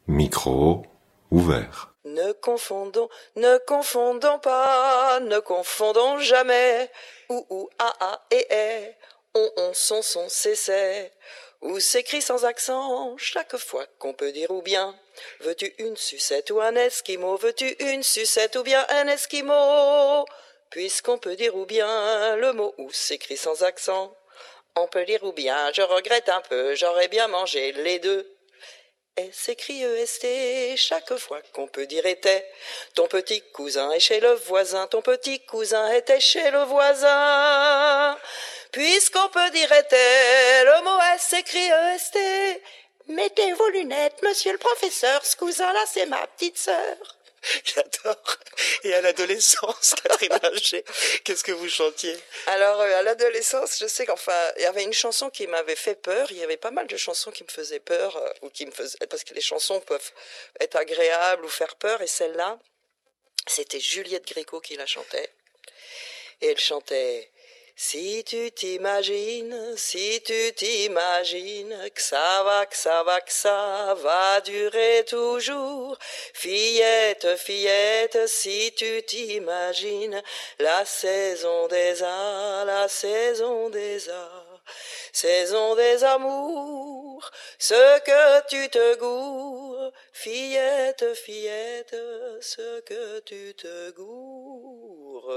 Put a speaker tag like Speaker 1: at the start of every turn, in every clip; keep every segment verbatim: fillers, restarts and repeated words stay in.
Speaker 1: Micro ouvert.
Speaker 2: Ne confondons, ne confondons pas, ne confondons jamais. Ou, ou, a, a et est. On, on, son, son, c'est, c'est. Ou s'écrit sans accent, chaque fois qu'on peut dire ou bien. Veux-tu une sucette ou un esquimau? Veux-tu une sucette ou bien un esquimau? Puisqu'on peut dire ou bien, le mot ou s'écrit sans accent. On peut dire ou bien, je regrette un peu, j'aurais bien mangé les deux. S écrit E S T, chaque fois qu'on peut dire était. Ton petit cousin est chez le voisin, ton petit cousin était chez le voisin. Puisqu'on peut dire était, le mot S écrit E S T. Mettez vos lunettes, monsieur le professeur, ce cousin-là c'est ma petite sœur.
Speaker 3: J'adore. Et à l'adolescence, Catherine Ringer, qu'est-ce que vous chantiez?
Speaker 2: Alors, euh, à l'adolescence, je sais qu'enfin, il y avait une chanson qui m'avait fait peur. Il y avait pas mal de chansons qui me faisaient peur, euh, ou qui me faisaient, parce que les chansons peuvent être agréables ou faire peur. Et celle-là, c'était Juliette Gréco qui la chantait. Et elle chantait... Si tu t'imagines, si tu t'imagines que ça va, que ça va, que ça va durer toujours. Fillette, fillette, si tu t'imagines la saison des arts, la saison des arts, saison des amours, ce que tu te gourres. Fillette, fillette, ce que tu te gourres.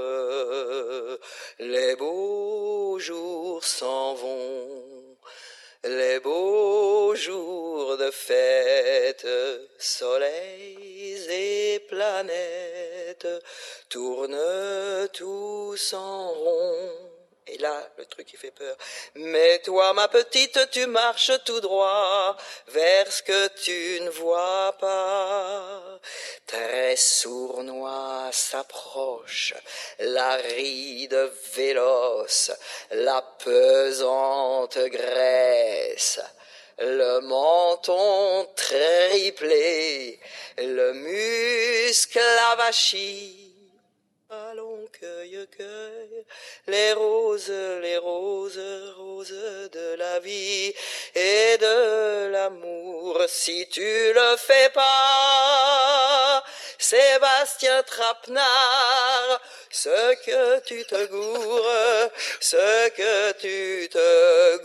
Speaker 2: Les beaux jours s'en vont, les beaux jours de fête, soleils et planètes tournent tous en rond. Et là, le truc qui fait peur. Mais toi, ma petite, tu marches tout droit vers ce que tu ne vois pas. Très sournois s'approche la ride véloce, la pesante graisse, le menton triplé, le muscle avachi. Allons, cueille, cueille, les roses, les roses, roses de la vie et de l'amour. Si tu le fais pas, Sébastien Trapenard, ce que tu te gourres, ce que tu te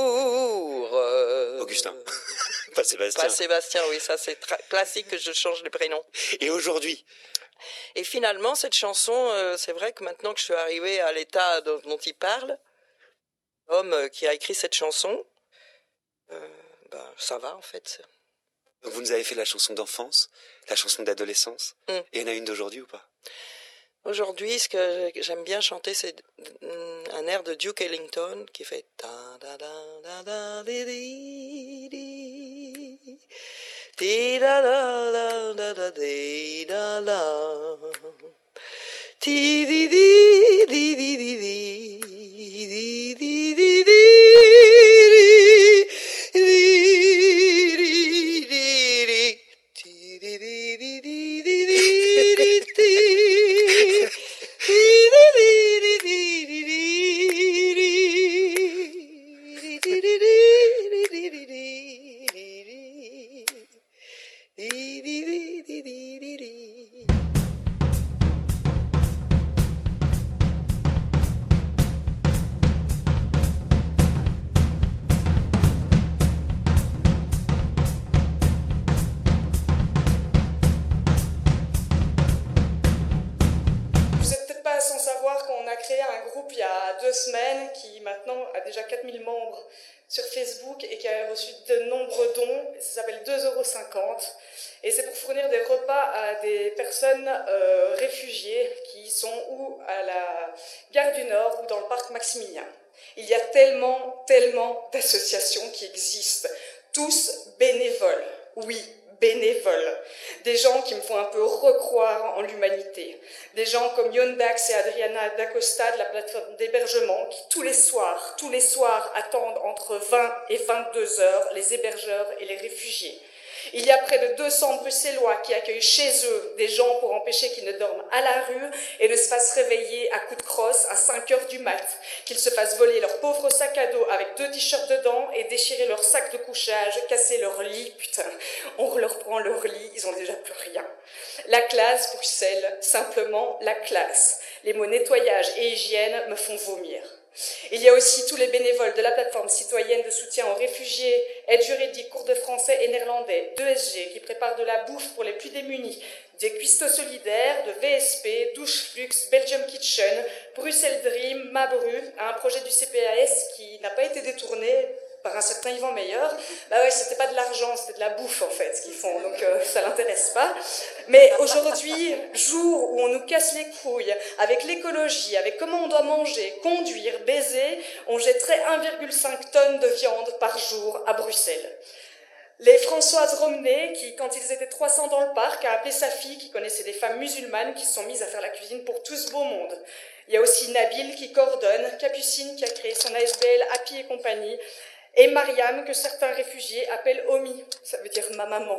Speaker 2: gourres.
Speaker 3: Augustin. Pas Sébastien.
Speaker 2: Pas Sébastien, oui, ça c'est tra- classique que je change les prénoms.
Speaker 3: Et aujourd'hui?
Speaker 2: Et finalement, cette chanson, euh, c'est vrai que maintenant que je suis arrivée à l'état dont, dont il parle, l'homme qui a écrit cette chanson, euh, ben, ça va en fait.
Speaker 3: Donc vous nous avez fait la chanson d'enfance, la chanson d'adolescence,
Speaker 2: Mm.
Speaker 3: et il y en a une d'aujourd'hui ou pas?
Speaker 2: Aujourd'hui, ce que j'aime bien chanter, c'est un air de Duke Ellington qui fait ta da da da da di di di di da da da da da di da da ti di di di di di di di di di di
Speaker 4: qui maintenant a déjà quatre mille membres sur Facebook et qui a reçu de nombreux dons. Ça s'appelle deux euros cinquante et c'est pour fournir des repas à des personnes euh, réfugiées qui sont ou à la gare du Nord ou dans le parc Maximilien. Il y a tellement, tellement d'associations qui existent, tous bénévoles, oui, bénévoles, des gens qui me font un peu recroire en l'humanité, des gens comme Yon Dax et Adriana D'Acosta de la plateforme d'hébergement qui tous les soirs, tous les soirs attendent entre vingt et vingt-deux heures les hébergeurs et les réfugiés. Il y a près de deux cents Bruxellois qui accueillent chez eux des gens pour empêcher qu'ils ne dorment à la rue et ne se fassent réveiller à coups de crosse à cinq heures du mat, qu'ils se fassent voler leur pauvre sac à dos avec deux t-shirts dedans et déchirer leur sac de couchage, casser leur lit, putain, on leur prend leur lit, ils ont déjà plus rien. La classe, Bruxelles, simplement la classe. Les mots nettoyage et hygiène me font vomir. Il y a aussi tous les bénévoles de la plateforme citoyenne de soutien aux réfugiés, aide juridique, cours de français et néerlandais, d'E S G qui préparent de la bouffe pour les plus démunis, des cuistots solidaires, de V S P, Douche Flux, Belgium Kitchen, Bruxelles Dream, Mabru, un projet du C P A S qui n'a pas été détourné par un certain Yvan Meyer. Bah ouais, c'était pas de l'argent, c'était de la bouffe en fait ce qu'ils font, donc euh, ça l'intéresse pas. Mais aujourd'hui, jour où on nous casse les couilles avec l'écologie, avec comment on doit manger, conduire, baiser, on jetterait un virgule cinq tonnes de viande par jour à Bruxelles. Les Françoise Romney, qui, quand ils étaient trois cents dans le parc, a appelé sa fille, qui connaissait des femmes musulmanes, qui se sont mises à faire la cuisine pour tout ce beau monde. Il y a aussi Nabil qui coordonne, Capucine qui a créé son A S B L, Happy et compagnie, et Mariam, que certains réfugiés appellent Omi, ça veut dire ma maman.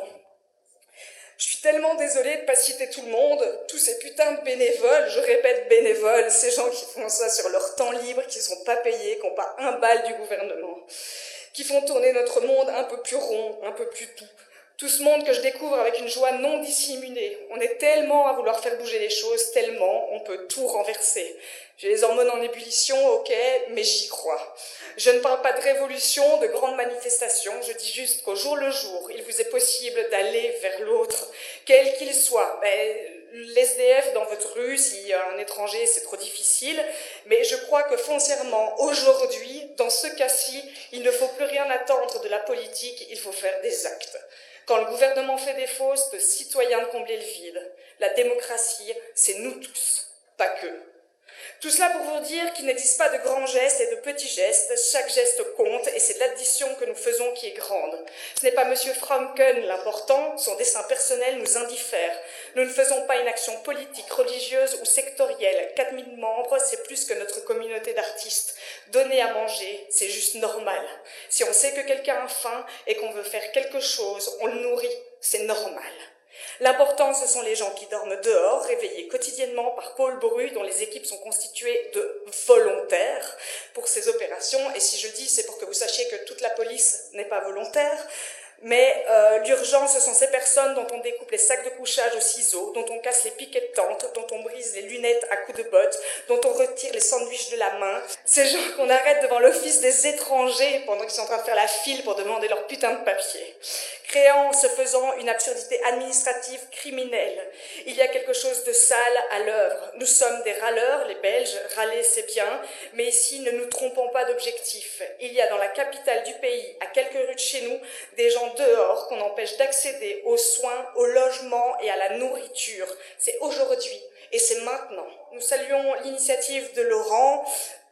Speaker 4: Je suis tellement désolée de ne pas citer tout le monde, tous ces putains de bénévoles, je répète bénévoles, ces gens qui font ça sur leur temps libre, qui ne sont pas payés, qui n'ont pas un bal du gouvernement, qui font tourner notre monde un peu plus rond, un peu plus doux. Tout ce monde que je découvre avec une joie non dissimulée. On est tellement à vouloir faire bouger les choses, tellement on peut tout renverser. J'ai les hormones en ébullition, ok, mais j'y crois. Je ne parle pas de révolution, de grandes manifestations, je dis juste qu'au jour le jour, il vous est possible d'aller vers l'autre, quel qu'il soit. Ben, l'S D F dans votre rue, s'il y a un étranger, c'est trop difficile, mais je crois que foncièrement, aujourd'hui, dans ce cas-ci, il ne faut plus rien attendre de la politique, il faut faire des actes. Quand le gouvernement fait défaut, c'est aux citoyens de combler le vide. La démocratie, c'est nous tous, pas qu'eux. Tout cela pour vous dire qu'il n'existe pas de grands gestes et de petits gestes, chaque geste compte et c'est l'addition que nous faisons qui est grande. Ce n'est pas M. Franken l'important, son dessein personnel nous indiffère. Nous ne faisons pas une action politique, religieuse ou sectorielle. quatre mille membres, c'est plus que notre communauté d'artistes. Donner à manger, c'est juste normal. Si on sait que quelqu'un a faim et qu'on veut faire quelque chose, on le nourrit, c'est normal. L'important, ce sont les gens qui dorment dehors, réveillés quotidiennement par Paul Bru, dont les équipes sont constituées de volontaires pour ces opérations. Et si je dis, c'est pour que vous sachiez que toute la police n'est pas volontaire. Mais euh, l'urgence, ce sont ces personnes dont on découpe les sacs de couchage au ciseau, dont on casse les piquets de tente, dont on brise les lunettes à coups de bottes, dont on retire les sandwichs de la main. Ces gens qu'on arrête devant l'office des étrangers pendant qu'ils sont en train de faire la file pour demander leur putain de papier. Créant, ce faisant, une absurdité administrative criminelle. Il y a quelque chose de sale à l'œuvre. Nous sommes des râleurs, les Belges, râler c'est bien, mais ici, ne nous trompons pas d'objectif. Il y a dans la capitale du pays, à quelques rues de chez nous, des gens dehors qu'on empêche d'accéder aux soins, au logement et à la nourriture. C'est aujourd'hui et c'est maintenant. Nous saluons l'initiative de Laurent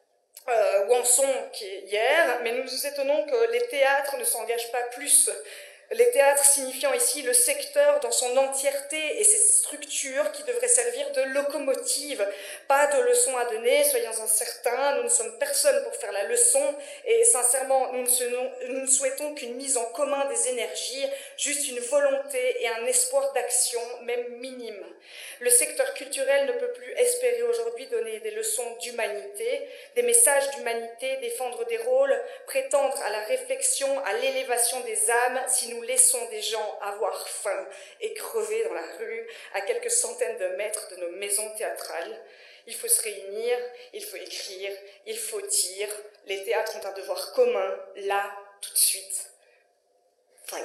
Speaker 4: euh, Wanson qui est hier, mais nous nous étonnons que les théâtres ne s'engagent pas plus. Les théâtres signifiant ici le secteur dans son entièreté et ses structures qui devraient servir de locomotive. Pas de leçons à donner, soyons-en certains, nous ne sommes personne pour faire la leçon et sincèrement, nous ne, nous ne souhaitons qu'une mise en commun des énergies, juste une volonté et un espoir d'action, même minime. Le secteur culturel ne peut plus espérer aujourd'hui donner des leçons d'humanité, des messages d'humanité, défendre des rôles, prétendre à la réflexion, à l'élévation des âmes, si nous laissons des gens avoir faim et crever dans la rue à quelques centaines de mètres de nos maisons théâtrales. Il faut se réunir, il faut écrire, il faut dire. Les théâtres ont un devoir commun, là, tout de suite. Voilà.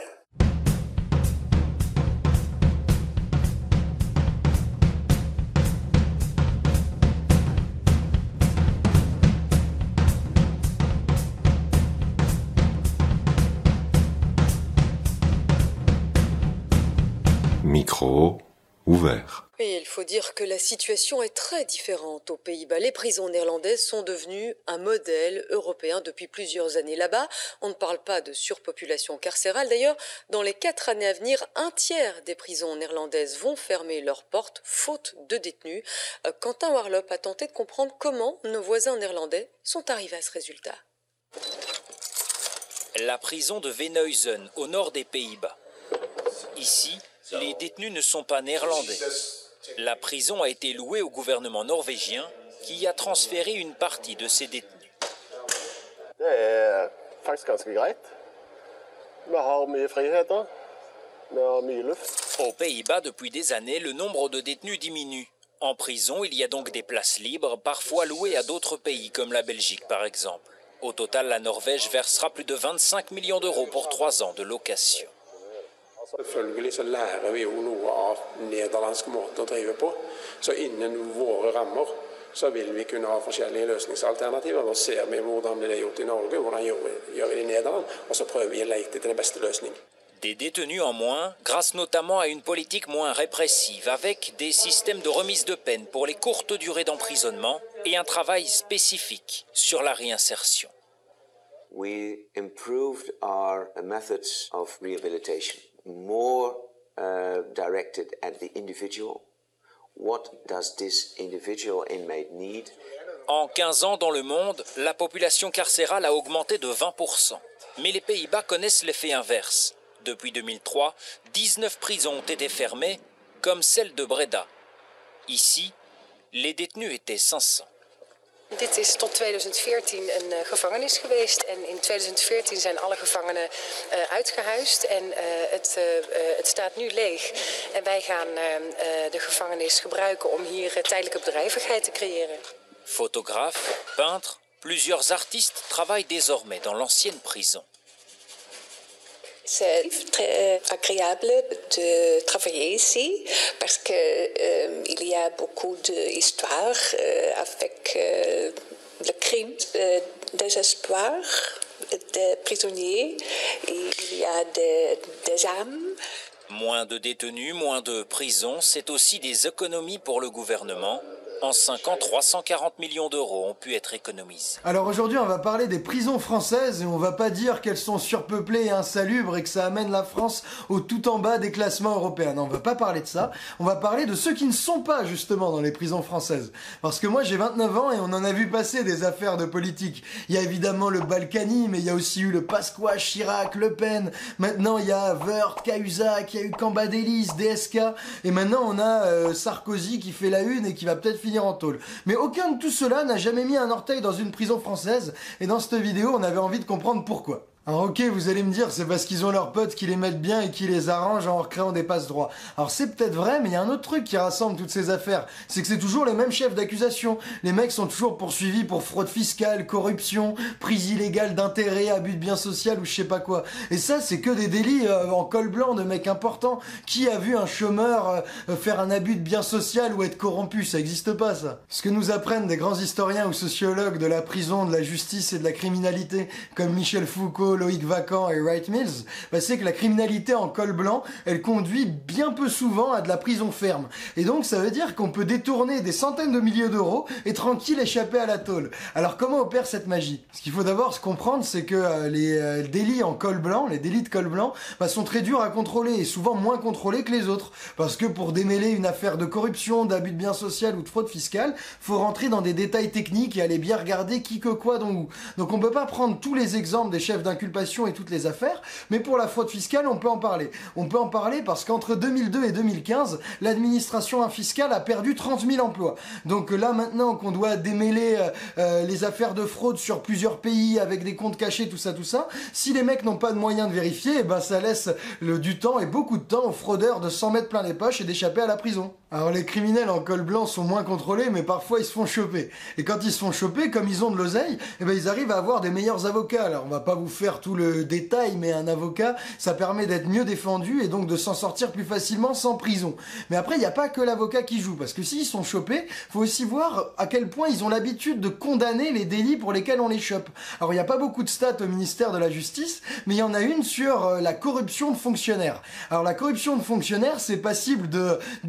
Speaker 1: Micro ouvert.
Speaker 5: Et il faut dire que la situation est très différente aux Pays-Bas. Les prisons néerlandaises sont devenues un modèle européen depuis plusieurs années. Là-bas, on ne parle pas de surpopulation carcérale. D'ailleurs, dans les quatre années à venir, un tiers des prisons néerlandaises vont fermer leurs portes, faute de détenus. Quentin Warlop a tenté de comprendre comment nos voisins néerlandais sont arrivés à ce résultat.
Speaker 6: La prison de Veenhuizen, au nord des Pays-Bas. Ici, les détenus ne sont pas néerlandais. La prison a été louée au gouvernement norvégien qui y a transféré une partie de ses détenus. Aux Pays-Bas, depuis des années, le nombre de détenus diminue. En prison, il y a donc des places libres, parfois louées à d'autres pays, comme la Belgique par exemple. Au total, la Norvège versera plus de vingt-cinq millions d'euros pour trois ans de location.
Speaker 7: Selvfølgelig så lærer vi jo noe av nederlandsk måte å drive på. Så innen våre rammer så vil vi kunne ha forskjellige løsningsalternativer. Nå ser vi hvordan det er gjort i Norge, hvordan gjør vi det i Nederland, og så prøver vi å lete etter den beste løsningen.
Speaker 6: Des détenus en moins, grâce notamment à une politique moins répressive, avec des systèmes de remise de peine pour les courtes durées d'emprisonnement et un travail spécifique sur la réinsertion.
Speaker 8: We improved our methods of rehabilitation, more uh, directed at the individual. What does this individual inmate need?
Speaker 6: En quinze ans dans le monde, la population carcérale a augmenté de vingt pour cent. Mais les Pays-Bas connaissent l'effet inverse. Depuis deux mille trois, dix-neuf prisons ont été fermées, comme celle de Breda. Ici, les détenus étaient cinq cents.
Speaker 9: Dit is tot tweeduizend veertien een uh, gevangenis geweest en in tweeduizend veertien zijn alle gevangenen uh, uitgehuisd en uh, het, uh, uh, het staat nu leeg. En wij gaan uh, uh, de gevangenis gebruiken om hier uh, tijdelijke bedrijvigheid te creëren.
Speaker 6: Photographes, peintres, plusieurs artistes travaillent désormais dans l'ancienne prison.
Speaker 10: C'est très agréable de travailler ici parce qu'il euh, y a beaucoup d'histoires euh, avec euh, le crime, le désespoir des prisonniers. Il y a des, des âmes.
Speaker 6: Moins de détenus, moins de prisons, c'est aussi des économies pour le gouvernement. En cinq ans, trois cent quarante millions d'euros ont pu être économisés.
Speaker 11: Alors aujourd'hui, on va parler des prisons françaises et on va pas dire qu'elles sont surpeuplées et insalubres et que ça amène la France au tout en bas des classements européens. Non, on va pas parler de ça. On va parler de ceux qui ne sont pas justement dans les prisons françaises. Parce que moi, j'ai vingt-neuf ans et on en a vu passer des affaires de politique. Il y a évidemment le Balkany, mais il y a aussi eu le Pasqua, Chirac, Le Pen. Maintenant, il y a Wörth, Cahuzac, il y a eu Cambadélis, D S K. Et maintenant, on a euh, Sarkozy qui fait la une et qui va peut-être finir en tôle. Mais aucun de tout cela n'a jamais mis un orteil dans une prison française et dans cette vidéo on avait envie de comprendre pourquoi. Alors ok, vous allez me dire, c'est parce qu'ils ont leurs potes qui les mettent bien et qui les arrangent en recréant des passe-droits. Alors c'est peut-être vrai, mais il y a un autre truc qui rassemble toutes ces affaires, c'est que c'est toujours les mêmes chefs d'accusation. Les mecs sont toujours poursuivis pour fraude fiscale, corruption, prise illégale d'intérêt, abus de biens sociaux ou je sais pas quoi. Et ça, c'est que des délits euh, en col blanc de mecs importants. Qui a vu un chômeur euh, faire un abus de biens social ou être corrompu? Ça existe pas, ça. Ce que nous apprennent des grands historiens ou sociologues de la prison, de la justice et de la criminalité, comme Michel Foucault, Loïc Vacan et Wright Mills, bah c'est que la criminalité en col blanc, elle conduit bien peu souvent à de la prison ferme. Et donc ça veut dire qu'on peut détourner des centaines de milliers d'euros et tranquille échapper à la tôle. Alors comment opère cette magie? Ce qu'il faut d'abord se comprendre, c'est que euh, les euh, délits en col blanc, les délits de col blanc, bah, sont très durs à contrôler et souvent moins contrôlés que les autres. Parce que pour démêler une affaire de corruption, d'abus de biens sociaux ou de fraude fiscale, faut rentrer dans des détails techniques et aller bien regarder qui que quoi dont où. Donc on peut pas prendre tous les exemples des chefs d'inculpation et toutes les affaires, mais pour la fraude fiscale, on peut en parler. On peut en parler parce qu'entre deux mille deux et deux mille quinze, l'administration fiscale a perdu trente mille emplois. Donc là, maintenant qu'on doit démêler euh, les affaires de fraude sur plusieurs pays avec des comptes cachés, tout ça, tout ça, si les mecs n'ont pas de moyens de vérifier, eh ben ça laisse le, du temps et beaucoup de temps aux fraudeurs de s'en mettre plein les poches et d'échapper à la prison. Alors les criminels en col blanc sont moins contrôlés, mais parfois ils se font choper. Et quand ils se font choper, comme ils ont de l'oseille, eh ben ils arrivent à avoir des meilleurs avocats. Alors on va pas vous faire tout le détail, mais un avocat, ça permet d'être mieux défendu et donc de s'en sortir plus facilement sans prison. Mais après, il n'y a pas que l'avocat qui joue, parce que s'ils sont chopés, faut aussi voir à quel point ils ont l'habitude de condamner les délits pour lesquels on les chope. Alors il n'y a pas beaucoup de stats au ministère de la Justice, mais il y en a une sur la corruption de fonctionnaires. Alors la corruption de fonctionnaires, c'est passible de dix ans d'emprisonnement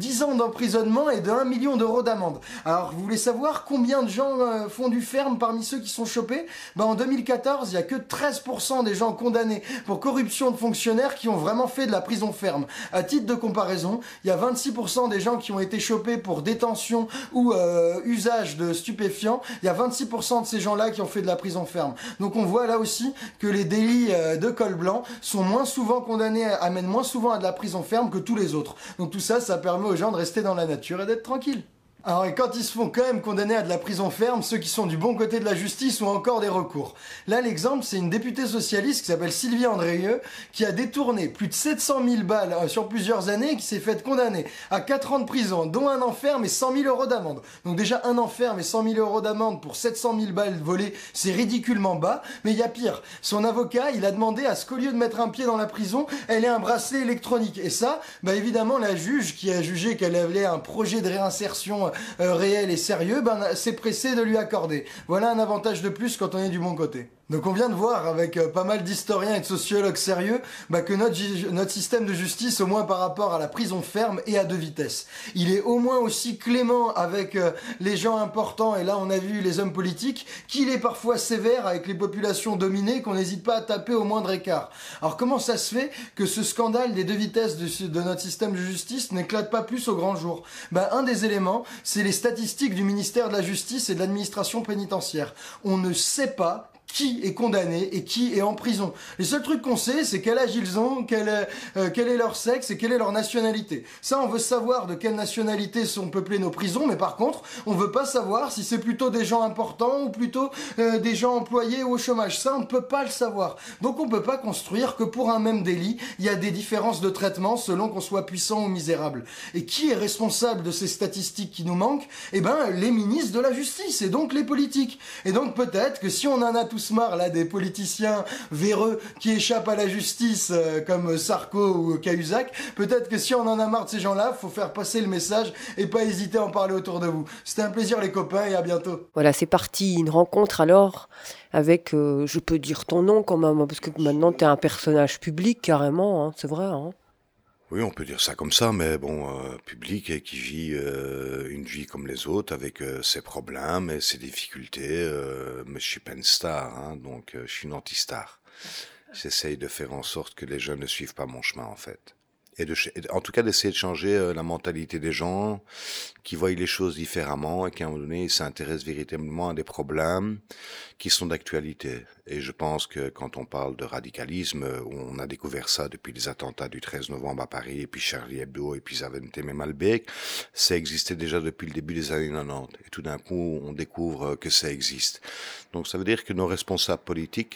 Speaker 11: d'emprisonnement et de un million d'euros d'amende. Alors, vous voulez savoir combien de gens euh, font du ferme parmi ceux qui sont chopés? Ben, en deux mille quatorze, il n'y a que treize pour cent des gens condamnés pour corruption de fonctionnaires qui ont vraiment fait de la prison ferme. À titre de comparaison, il y a vingt-six pour cent des gens qui ont été chopés pour détention ou euh, usage de stupéfiants. Il y a vingt-six pour cent de ces gens-là qui ont fait de la prison ferme. Donc on voit là aussi que les délits euh, de col blanc sont moins souvent condamnés, amènent moins souvent à de la prison ferme que tous les autres. Donc tout ça, ça permet aux gens de rester dans la nature et d'être tranquilles. Alors, et quand ils se font quand même condamner à de la prison ferme, ceux qui sont du bon côté de la justice ont encore des recours. Là, l'exemple, c'est une députée socialiste qui s'appelle Sylvie Andrieux, qui a détourné plus de sept cent mille balles euh, sur plusieurs années et qui s'est faite condamner à quatre ans de prison, dont un an ferme et cent mille euros d'amende. Donc déjà, un an ferme et cent mille euros d'amende pour sept cent mille balles volées, c'est ridiculement bas. Mais il y a pire. Son avocat, il a demandé à ce qu'au lieu de mettre un pied dans la prison, elle ait un bracelet électronique. Et ça, bah évidemment, la juge qui a jugé qu'elle avait un projet de réinsertion Euh, réel et sérieux, ben, c'est pressé de lui accorder. Voilà un avantage de plus quand on est du bon côté. Donc on vient de voir avec euh, pas mal d'historiens et de sociologues sérieux bah, que notre, notre système de justice, au moins par rapport à la prison ferme, est à deux vitesses. Il est au moins aussi clément avec euh, les gens importants, et là on a vu les hommes politiques, qu'il est parfois sévère avec les populations dominées qu'on n'hésite pas à taper au moindre écart. Alors comment ça se fait que ce scandale des deux vitesses de, de notre système de justice n'éclate pas plus au grand jour? Bah, un des éléments, c'est les statistiques du ministère de la Justice et de l'administration pénitentiaire. On ne sait pas qui est condamné et qui est en prison. Les seuls trucs qu'on sait, c'est quel âge ils ont, quel est, euh, quel est leur sexe et quelle est leur nationalité. Ça, on veut savoir de quelle nationalité sont peuplées nos prisons, mais par contre, on veut pas savoir si c'est plutôt des gens importants ou plutôt euh, des gens employés ou au chômage. Ça, on ne peut pas le savoir. Donc, on peut pas construire que pour un même délit, il y a des différences de traitement selon qu'on soit puissant ou misérable. Et qui est responsable de ces statistiques qui nous manquent? Eh ben, les ministres de la justice et donc les politiques. Et donc, peut-être que si on en a tous marre là des politiciens véreux qui échappent à la justice euh, comme Sarko ou Cahuzac, peut-être que si on en a marre de ces gens-là, faut faire passer le message et pas hésiter à en parler autour de vous. C'était un plaisir les copains et à bientôt.
Speaker 12: Voilà, c'est parti, une rencontre alors avec, euh, je peux dire ton nom quand même, parce que maintenant t'es un personnage public carrément, hein, c'est vrai. Hein.
Speaker 1: Oui, on peut dire ça comme ça, mais bon, euh, public et qui vit euh, une vie comme les autres, avec euh, ses problèmes et ses difficultés. Euh, mais je suis pas une star, hein, donc euh, je suis une anti-star. J'essaye de faire en sorte que les jeunes ne suivent pas mon chemin, en fait. Et de, en tout cas, d'essayer de changer euh, la mentalité des gens qui voient les choses différemment et qui, à un moment donné, s'intéressent véritablement à des problèmes qui sont d'actualité. Et je pense que quand on parle de radicalisme, on a découvert ça depuis les attentats du treize novembre à Paris, et puis Charlie Hebdo, et puis Zaventem et Malbec, ça existait déjà depuis le début des années quatre-vingt-dix. Et tout d'un coup, on découvre que ça existe. Donc ça veut dire que nos responsables politiques,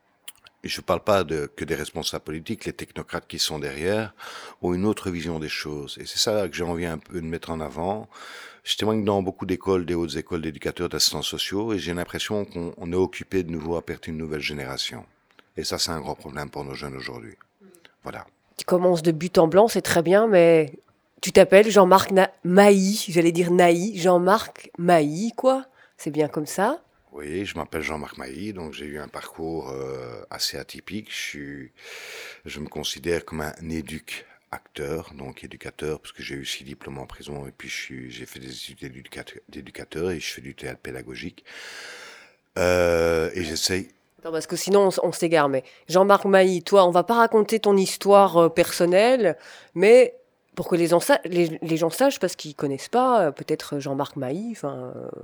Speaker 1: et je ne parle pas de, que des responsables politiques, les technocrates qui sont derrière, ont une autre vision des choses. Et c'est ça que j'ai envie un peu de mettre en avant. Je témoigne dans beaucoup d'écoles, des hautes écoles d'éducateurs, d'assistants sociaux, et j'ai l'impression qu'on on est occupé de nouveau à perdre une nouvelle génération. Et ça, c'est un grand problème pour nos jeunes aujourd'hui. Voilà.
Speaker 12: Tu commences de but en blanc, c'est très bien, mais tu t'appelles Jean-Marc Na- Mailly, j'allais dire Naï, Jean-Marc Mailly, quoi. C'est bien comme ça.
Speaker 1: Oui, je m'appelle Jean-Marc Mailly, donc j'ai eu un parcours euh, assez atypique. Je suis, je me considère comme un éduc-acteur, donc éducateur, parce que j'ai eu six diplômes en prison, et puis je suis, j'ai fait des études d'éducateur, d'éducateur et je fais du théâtre pédagogique. Euh, et j'essaye...
Speaker 12: Attends, parce que sinon on, on s'égare, mais Jean-Marc Mailly, toi, on va pas raconter ton histoire euh, personnelle, mais pour que les, ensa- les, les gens sachent, parce qu'ils connaissent pas, euh, peut-être Jean-Marc Mailly, enfin... Euh,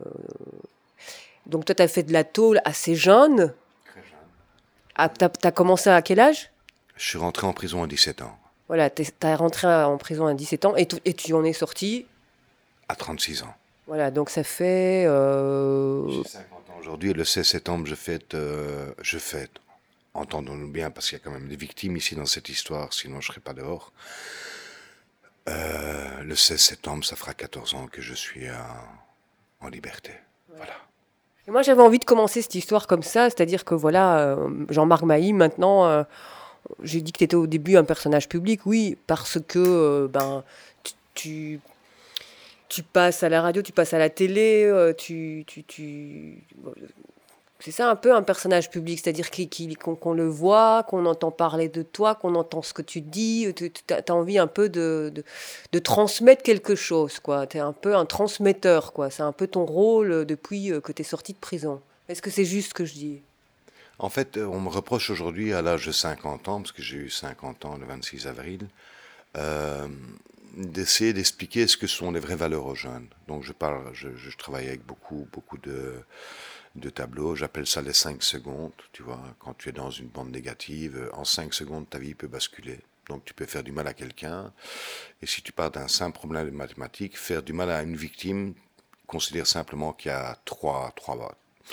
Speaker 12: donc toi, tu as fait de la tôle assez jeune.
Speaker 1: Très jeune.
Speaker 12: Ah, tu as commencé à quel âge?
Speaker 1: Je suis rentré en prison à dix-sept ans.
Speaker 12: Voilà, tu es rentré en prison à dix-sept ans et, t- et tu en es sorti?
Speaker 1: À trente-six ans.
Speaker 12: Voilà, donc ça fait... Euh...
Speaker 1: J'ai cinquante ans aujourd'hui et le seize septembre, je fête, euh, je fête, entendons-nous bien, parce qu'il y a quand même des victimes ici dans cette histoire, sinon je ne serais pas dehors. Euh, le seize septembre, ça fera quatorze ans que je suis en, en liberté. Ouais. Voilà.
Speaker 12: Et moi, j'avais envie de commencer cette histoire comme ça, c'est-à-dire que voilà, euh, Jean-Marc Mailly, maintenant, euh, j'ai dit que tu étais au début un personnage public, oui, parce que euh, ben, tu, tu, tu passes à la radio, tu passes à la télé, euh, tu, tu, tu, c'est ça un peu un personnage public, c'est-à-dire qu'il- qu'il- qu'on qu'on le voit, qu'on entend parler de toi, qu'on entend ce que tu dis, tu as envie un peu de, de, de transmettre quelque chose, quoi. Tu es un peu un transmetteur, quoi. C'est un peu ton rôle euh, depuis euh, que tu es sorti de prison. Est-ce que c'est juste ce que je dis?
Speaker 1: En fait, euh, on me reproche aujourd'hui, à l'âge de cinquante ans, parce que j'ai eu cinquante ans le vingt-six avril, euh, d'essayer d'expliquer ce que sont les vraies valeurs aux jeunes. Donc je parle, je, je travaille avec beaucoup, beaucoup de, de tableaux. J'appelle ça les cinq secondes. Tu vois, quand tu es dans une bande négative, en cinq secondes, ta vie peut basculer. Donc tu peux faire du mal à quelqu'un. Et si tu pars d'un simple problème de mathématiques, faire du mal à une victime, considère simplement qu'il y a trois, trois,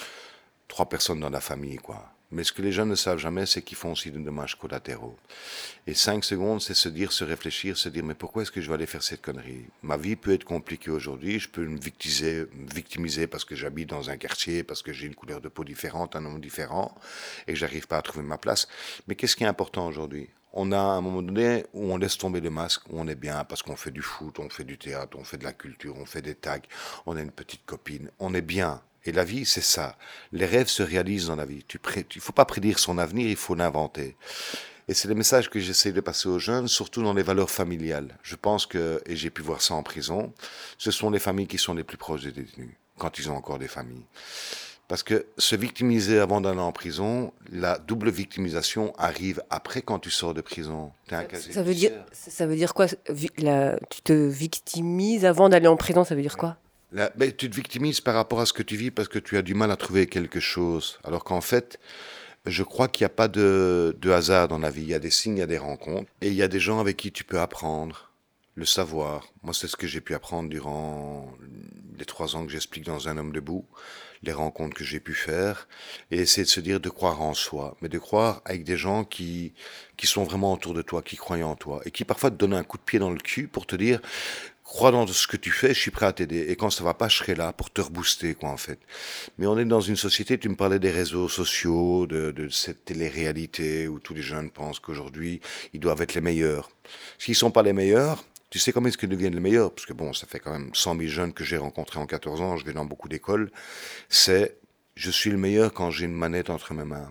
Speaker 1: trois personnes dans la famille, quoi. Mais ce que les jeunes ne savent jamais, c'est qu'ils font aussi des dommages collatéraux. Et cinq secondes, c'est se dire, se réfléchir, se dire, mais pourquoi est-ce que je vais aller faire cette connerie? Ma vie peut être compliquée aujourd'hui, je peux me victimiser, me victimiser parce que j'habite dans un quartier, parce que j'ai une couleur de peau différente, un nom différent, et que j'arrive pas à trouver ma place. Mais qu'est-ce qui est important aujourd'hui? On a un moment donné où on laisse tomber le masque, où on est bien, parce qu'on fait du foot, on fait du théâtre, on fait de la culture, on fait des tags, on a une petite copine, on est bien. Et la vie, c'est ça. Les rêves se réalisent dans la vie. Tu pré... Il ne faut pas prédire son avenir, il faut l'inventer. Et c'est le message que j'essaie de passer aux jeunes, surtout dans les valeurs familiales. Je pense que, et j'ai pu voir ça en prison, ce sont les familles qui sont les plus proches des détenus, quand ils ont encore des familles. Parce que se victimiser avant d'aller en prison, la double victimisation arrive après quand tu sors de prison. T'es un casier
Speaker 12: Ça veut dire, ça veut dire quoi? vi- la- Tu te victimises avant d'aller en prison, ça veut dire quoi?
Speaker 1: Là, ben, tu te victimises par rapport à ce que tu vis parce que tu as du mal à trouver quelque chose. Alors qu'en fait, je crois qu'il n'y a pas de, de hasard dans la vie. Il y a des signes, il y a des rencontres. Et il y a des gens avec qui tu peux apprendre le savoir. Moi, c'est ce que j'ai pu apprendre durant les trois ans que j'explique dans Un homme debout, les rencontres que j'ai pu faire, et essayer de se dire de croire en soi, mais de croire avec des gens qui, qui sont vraiment autour de toi, qui croient en toi, et qui parfois te donnent un coup de pied dans le cul pour te dire crois dans ce que tu fais, je suis prêt à t'aider. Et quand ça va pas, je serai là pour te rebooster, quoi, en fait. Mais on est dans une société, tu me parlais des réseaux sociaux, de, de cette télé-réalité où tous les jeunes pensent qu'aujourd'hui, ils doivent être les meilleurs. S'ils sont pas les meilleurs, tu sais comment est-ce qu'ils deviennent les meilleurs? Parce que bon, ça fait quand même cent mille jeunes que j'ai rencontrés en quatorze ans, je vais dans beaucoup d'écoles. C'est, je suis le meilleur quand j'ai une manette entre mes mains.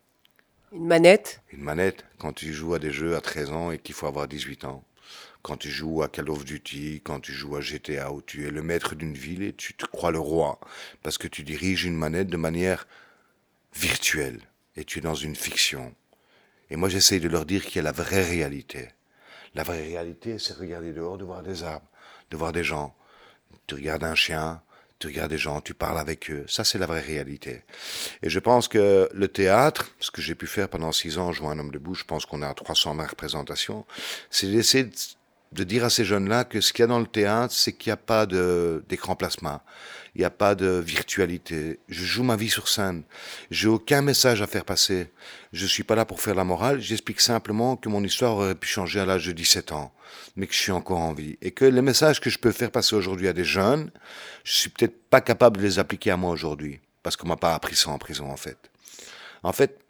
Speaker 12: Une manette?
Speaker 1: Une manette, quand tu joues à des jeux à treize ans et qu'il faut avoir dix-huit ans. Quand tu joues à Call of Duty, quand tu joues à G T A, où tu es le maître d'une ville et tu te crois le roi, parce que tu diriges une manette de manière virtuelle, et tu es dans une fiction. Et moi, j'essaye de leur dire qu'il y a la vraie réalité. La vraie réalité, c'est regarder dehors, de voir des arbres, de voir des gens. Tu regardes un chien, tu regardes des gens, tu parles avec eux. Ça, c'est la vraie réalité. Et je pense que le théâtre, ce que j'ai pu faire pendant six ans, jouer Un homme debout, je pense qu'on a trois cent vingt représentations, c'est d'essayer de de dire à ces jeunes-là que ce qu'il y a dans le théâtre, c'est qu'il n'y a pas de, d'écran plasma, il n'y a pas de virtualité. Je joue ma vie sur scène. J'ai aucun message à faire passer. Je suis pas là pour faire la morale. J'explique simplement que mon histoire aurait pu changer à l'âge de dix-sept ans, mais que je suis encore en vie. Et que les messages que je peux faire passer aujourd'hui à des jeunes, je suis peut-être pas capable de les appliquer à moi aujourd'hui, parce qu'on m'a pas appris ça en prison, en fait. En fait,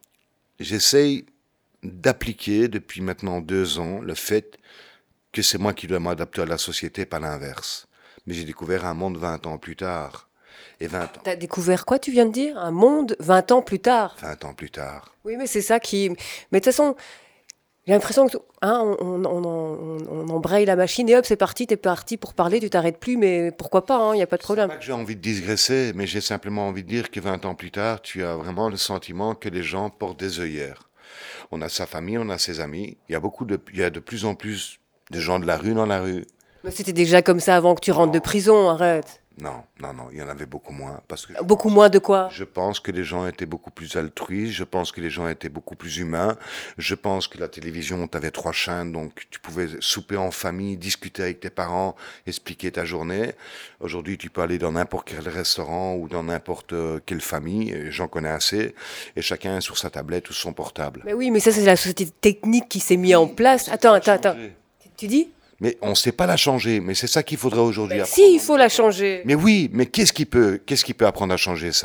Speaker 1: j'essaye d'appliquer depuis maintenant deux ans le fait que c'est moi qui dois m'adapter à la société, pas l'inverse. Mais j'ai découvert un monde vingt ans plus tard. Et vingt ans.
Speaker 12: T'as découvert quoi, tu viens de dire? Un monde vingt ans plus tard.
Speaker 1: vingt ans plus tard.
Speaker 12: Oui, mais c'est ça qui... Mais de toute façon, j'ai l'impression que hein, on, on, on, on, on embraye la machine et hop, c'est parti, t'es parti pour parler, tu t'arrêtes plus, mais pourquoi pas, il hein, n'y a pas de problème.
Speaker 1: C'est pas que j'ai envie de digresser, mais j'ai simplement envie de dire que vingt ans plus tard, tu as vraiment le sentiment que les gens portent des œillères. On a sa famille, on a ses amis. Il y a beaucoup de, il y a de plus en plus de gens de la rue dans la rue.
Speaker 12: Mais c'était déjà comme ça avant que tu rentres de prison, arrête.
Speaker 1: Non, non, non, il y en avait beaucoup moins. Parce que
Speaker 12: beaucoup moins de quoi?
Speaker 1: Je pense que les gens étaient beaucoup plus altruistes, je pense que les gens étaient beaucoup plus humains, je pense que la télévision, tu avais trois chaînes, donc tu pouvais souper en famille, discuter avec tes parents, expliquer ta journée. Aujourd'hui, tu peux aller dans n'importe quel restaurant ou dans n'importe quelle famille, j'en connais assez, et chacun est sur sa tablette ou son portable.
Speaker 12: Mais oui, mais ça, c'est la société technique qui s'est mise en place. Attends, attends, attends. Tu dis?
Speaker 1: Mais on ne sait pas la changer, mais c'est ça qu'il faudrait aujourd'hui
Speaker 12: ben
Speaker 1: apprendre.
Speaker 12: Si, il faut la changer.
Speaker 1: Mais oui, mais qu'est-ce qui peut, qu'est-ce qui peut apprendre à changer ça?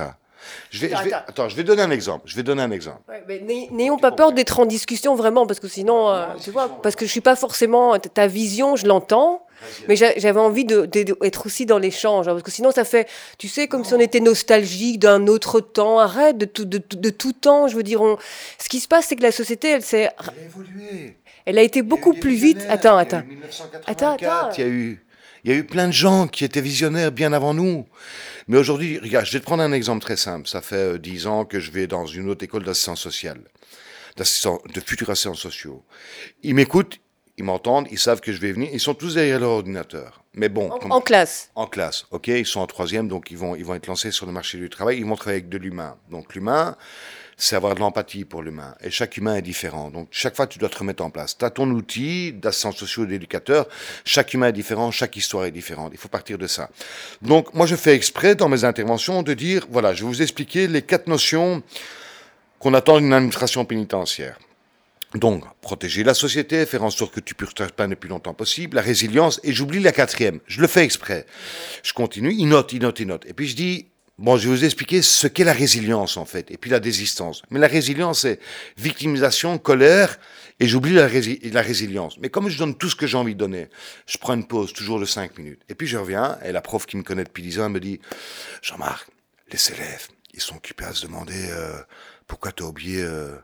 Speaker 1: Je vais,
Speaker 12: Attends,
Speaker 1: je vais,
Speaker 12: attends.
Speaker 1: attends, je vais donner un exemple. Je vais donner un exemple.
Speaker 12: Ouais, mais n'ay- n'ayons pas peur d'être en discussion vraiment, parce que sinon, euh, tu vois, parce que je suis pas forcément ta vision, je l'entends, mais j'a- j'avais envie de, de- de être aussi dans l'échange, hein, parce que sinon ça fait, tu sais, comme si on était nostalgique d'un autre temps. Arrête de tout, de, tout- de tout temps. Je veux dire, on... ce qui se passe, c'est que la société, elle s'est,
Speaker 1: Elle a évolué.
Speaker 12: elle a été beaucoup
Speaker 1: Il y a eu des
Speaker 12: plus vite.
Speaker 1: visionnaires.
Speaker 12: Attends,
Speaker 1: Il y a eu
Speaker 12: attends,
Speaker 1: mille neuf cent
Speaker 12: attends,
Speaker 1: quatre-vingt-quatre,
Speaker 12: attends.
Speaker 1: Il y a eu, il y a eu plein de gens qui étaient visionnaires bien avant nous. Mais aujourd'hui, regarde, je vais te prendre un exemple très simple. Ça fait euh, dix ans que je vais dans une autre école d'assistance sociale, d'assistants, de futurs assistants sociaux. Ils m'écoutent, ils m'entendent, ils savent que je vais venir. Ils sont tous derrière leur ordinateur. Mais bon,
Speaker 12: En,
Speaker 1: comme-
Speaker 12: en classe.
Speaker 1: en classe, ok, ils sont en troisième, donc ils vont, ils vont être lancés sur le marché du travail. Ils vont travailler avec de l'humain. Donc l'humain, c'est avoir de l'empathie pour l'humain. Et chaque humain est différent. Donc, chaque fois, tu dois te remettre en place. Tu as ton outil d'assistant social, d'éducateur. Chaque humain est différent, chaque histoire est différente. Il faut partir de ça. Donc, moi, je fais exprès dans mes interventions de dire, voilà, je vais vous expliquer les quatre notions qu'on attend d'une administration pénitentiaire. Donc, protéger la société, faire en sorte que tu purges ta peine le plus longtemps possible, la résilience, et j'oublie la quatrième. Je le fais exprès. Je continue, il note, il note, il note. Et puis je dis, bon, je vais vous expliquer ce qu'est la résilience, en fait, et puis la désistance. Mais la résilience, c'est victimisation, colère, et j'oublie la, rési- la résilience. Mais comme je donne tout ce que j'ai envie de donner, je prends une pause, toujours de cinq minutes. Et puis je reviens, et la prof qui me connaît depuis dix ans, elle me dit, Jean-Marc, les élèves, ils sont occupés à se demander euh, pourquoi tu as oublié euh,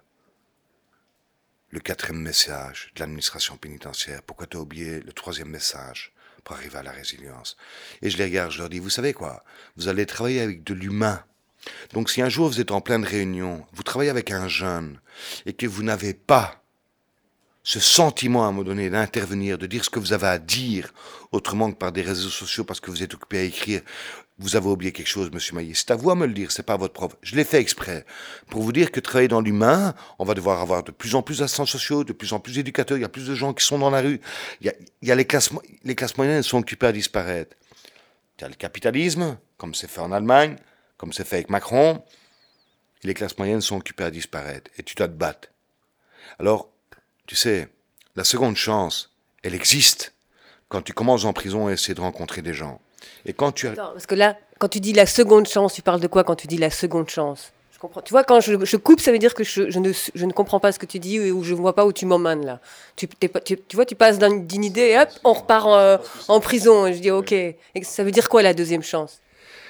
Speaker 1: le quatrième message de l'administration pénitentiaire, pourquoi tu as oublié le troisième message pour arriver à la résilience. Et je les regarde, je leur dis, vous savez quoi, vous allez travailler avec de l'humain. Donc si un jour vous êtes en pleine réunion, vous travaillez avec un jeune, et que vous n'avez pas ce sentiment à un moment donné d'intervenir, de dire ce que vous avez à dire, autrement que par des réseaux sociaux, parce que vous êtes occupé à écrire, vous avez oublié quelque chose, monsieur Maillet. C'est à vous à me le dire, c'est pas à votre prof. Je l'ai fait exprès. Pour vous dire que travailler dans l'humain, on va devoir avoir de plus en plus d'assistants sociaux, de plus en plus d'éducateurs, il y a plus de gens qui sont dans la rue. Il y a, il y a les classes, mo- les classes moyennes, elles sont occupées à disparaître. Il y a le capitalisme, comme c'est fait en Allemagne, comme c'est fait avec Macron. Les classes moyennes sont occupées à disparaître. Et tu dois te battre. Alors, tu sais, la seconde chance, elle existe quand tu commences en prison à essayer de rencontrer des gens. Et quand tu as...
Speaker 12: Attends, parce que là, quand tu dis la seconde chance, tu parles de quoi quand tu dis la seconde chance? Je comprends. Tu vois, quand je, je coupe, ça veut dire que je, je, ne, je ne comprends pas ce que tu dis ou je ne vois pas où tu m'emmènes là. Tu, t'es pas- tu, tu vois, tu passes d'un- d'une idée et hop, on repart en, en prison. Et je dis ok. Et ça veut dire quoi la deuxième chance?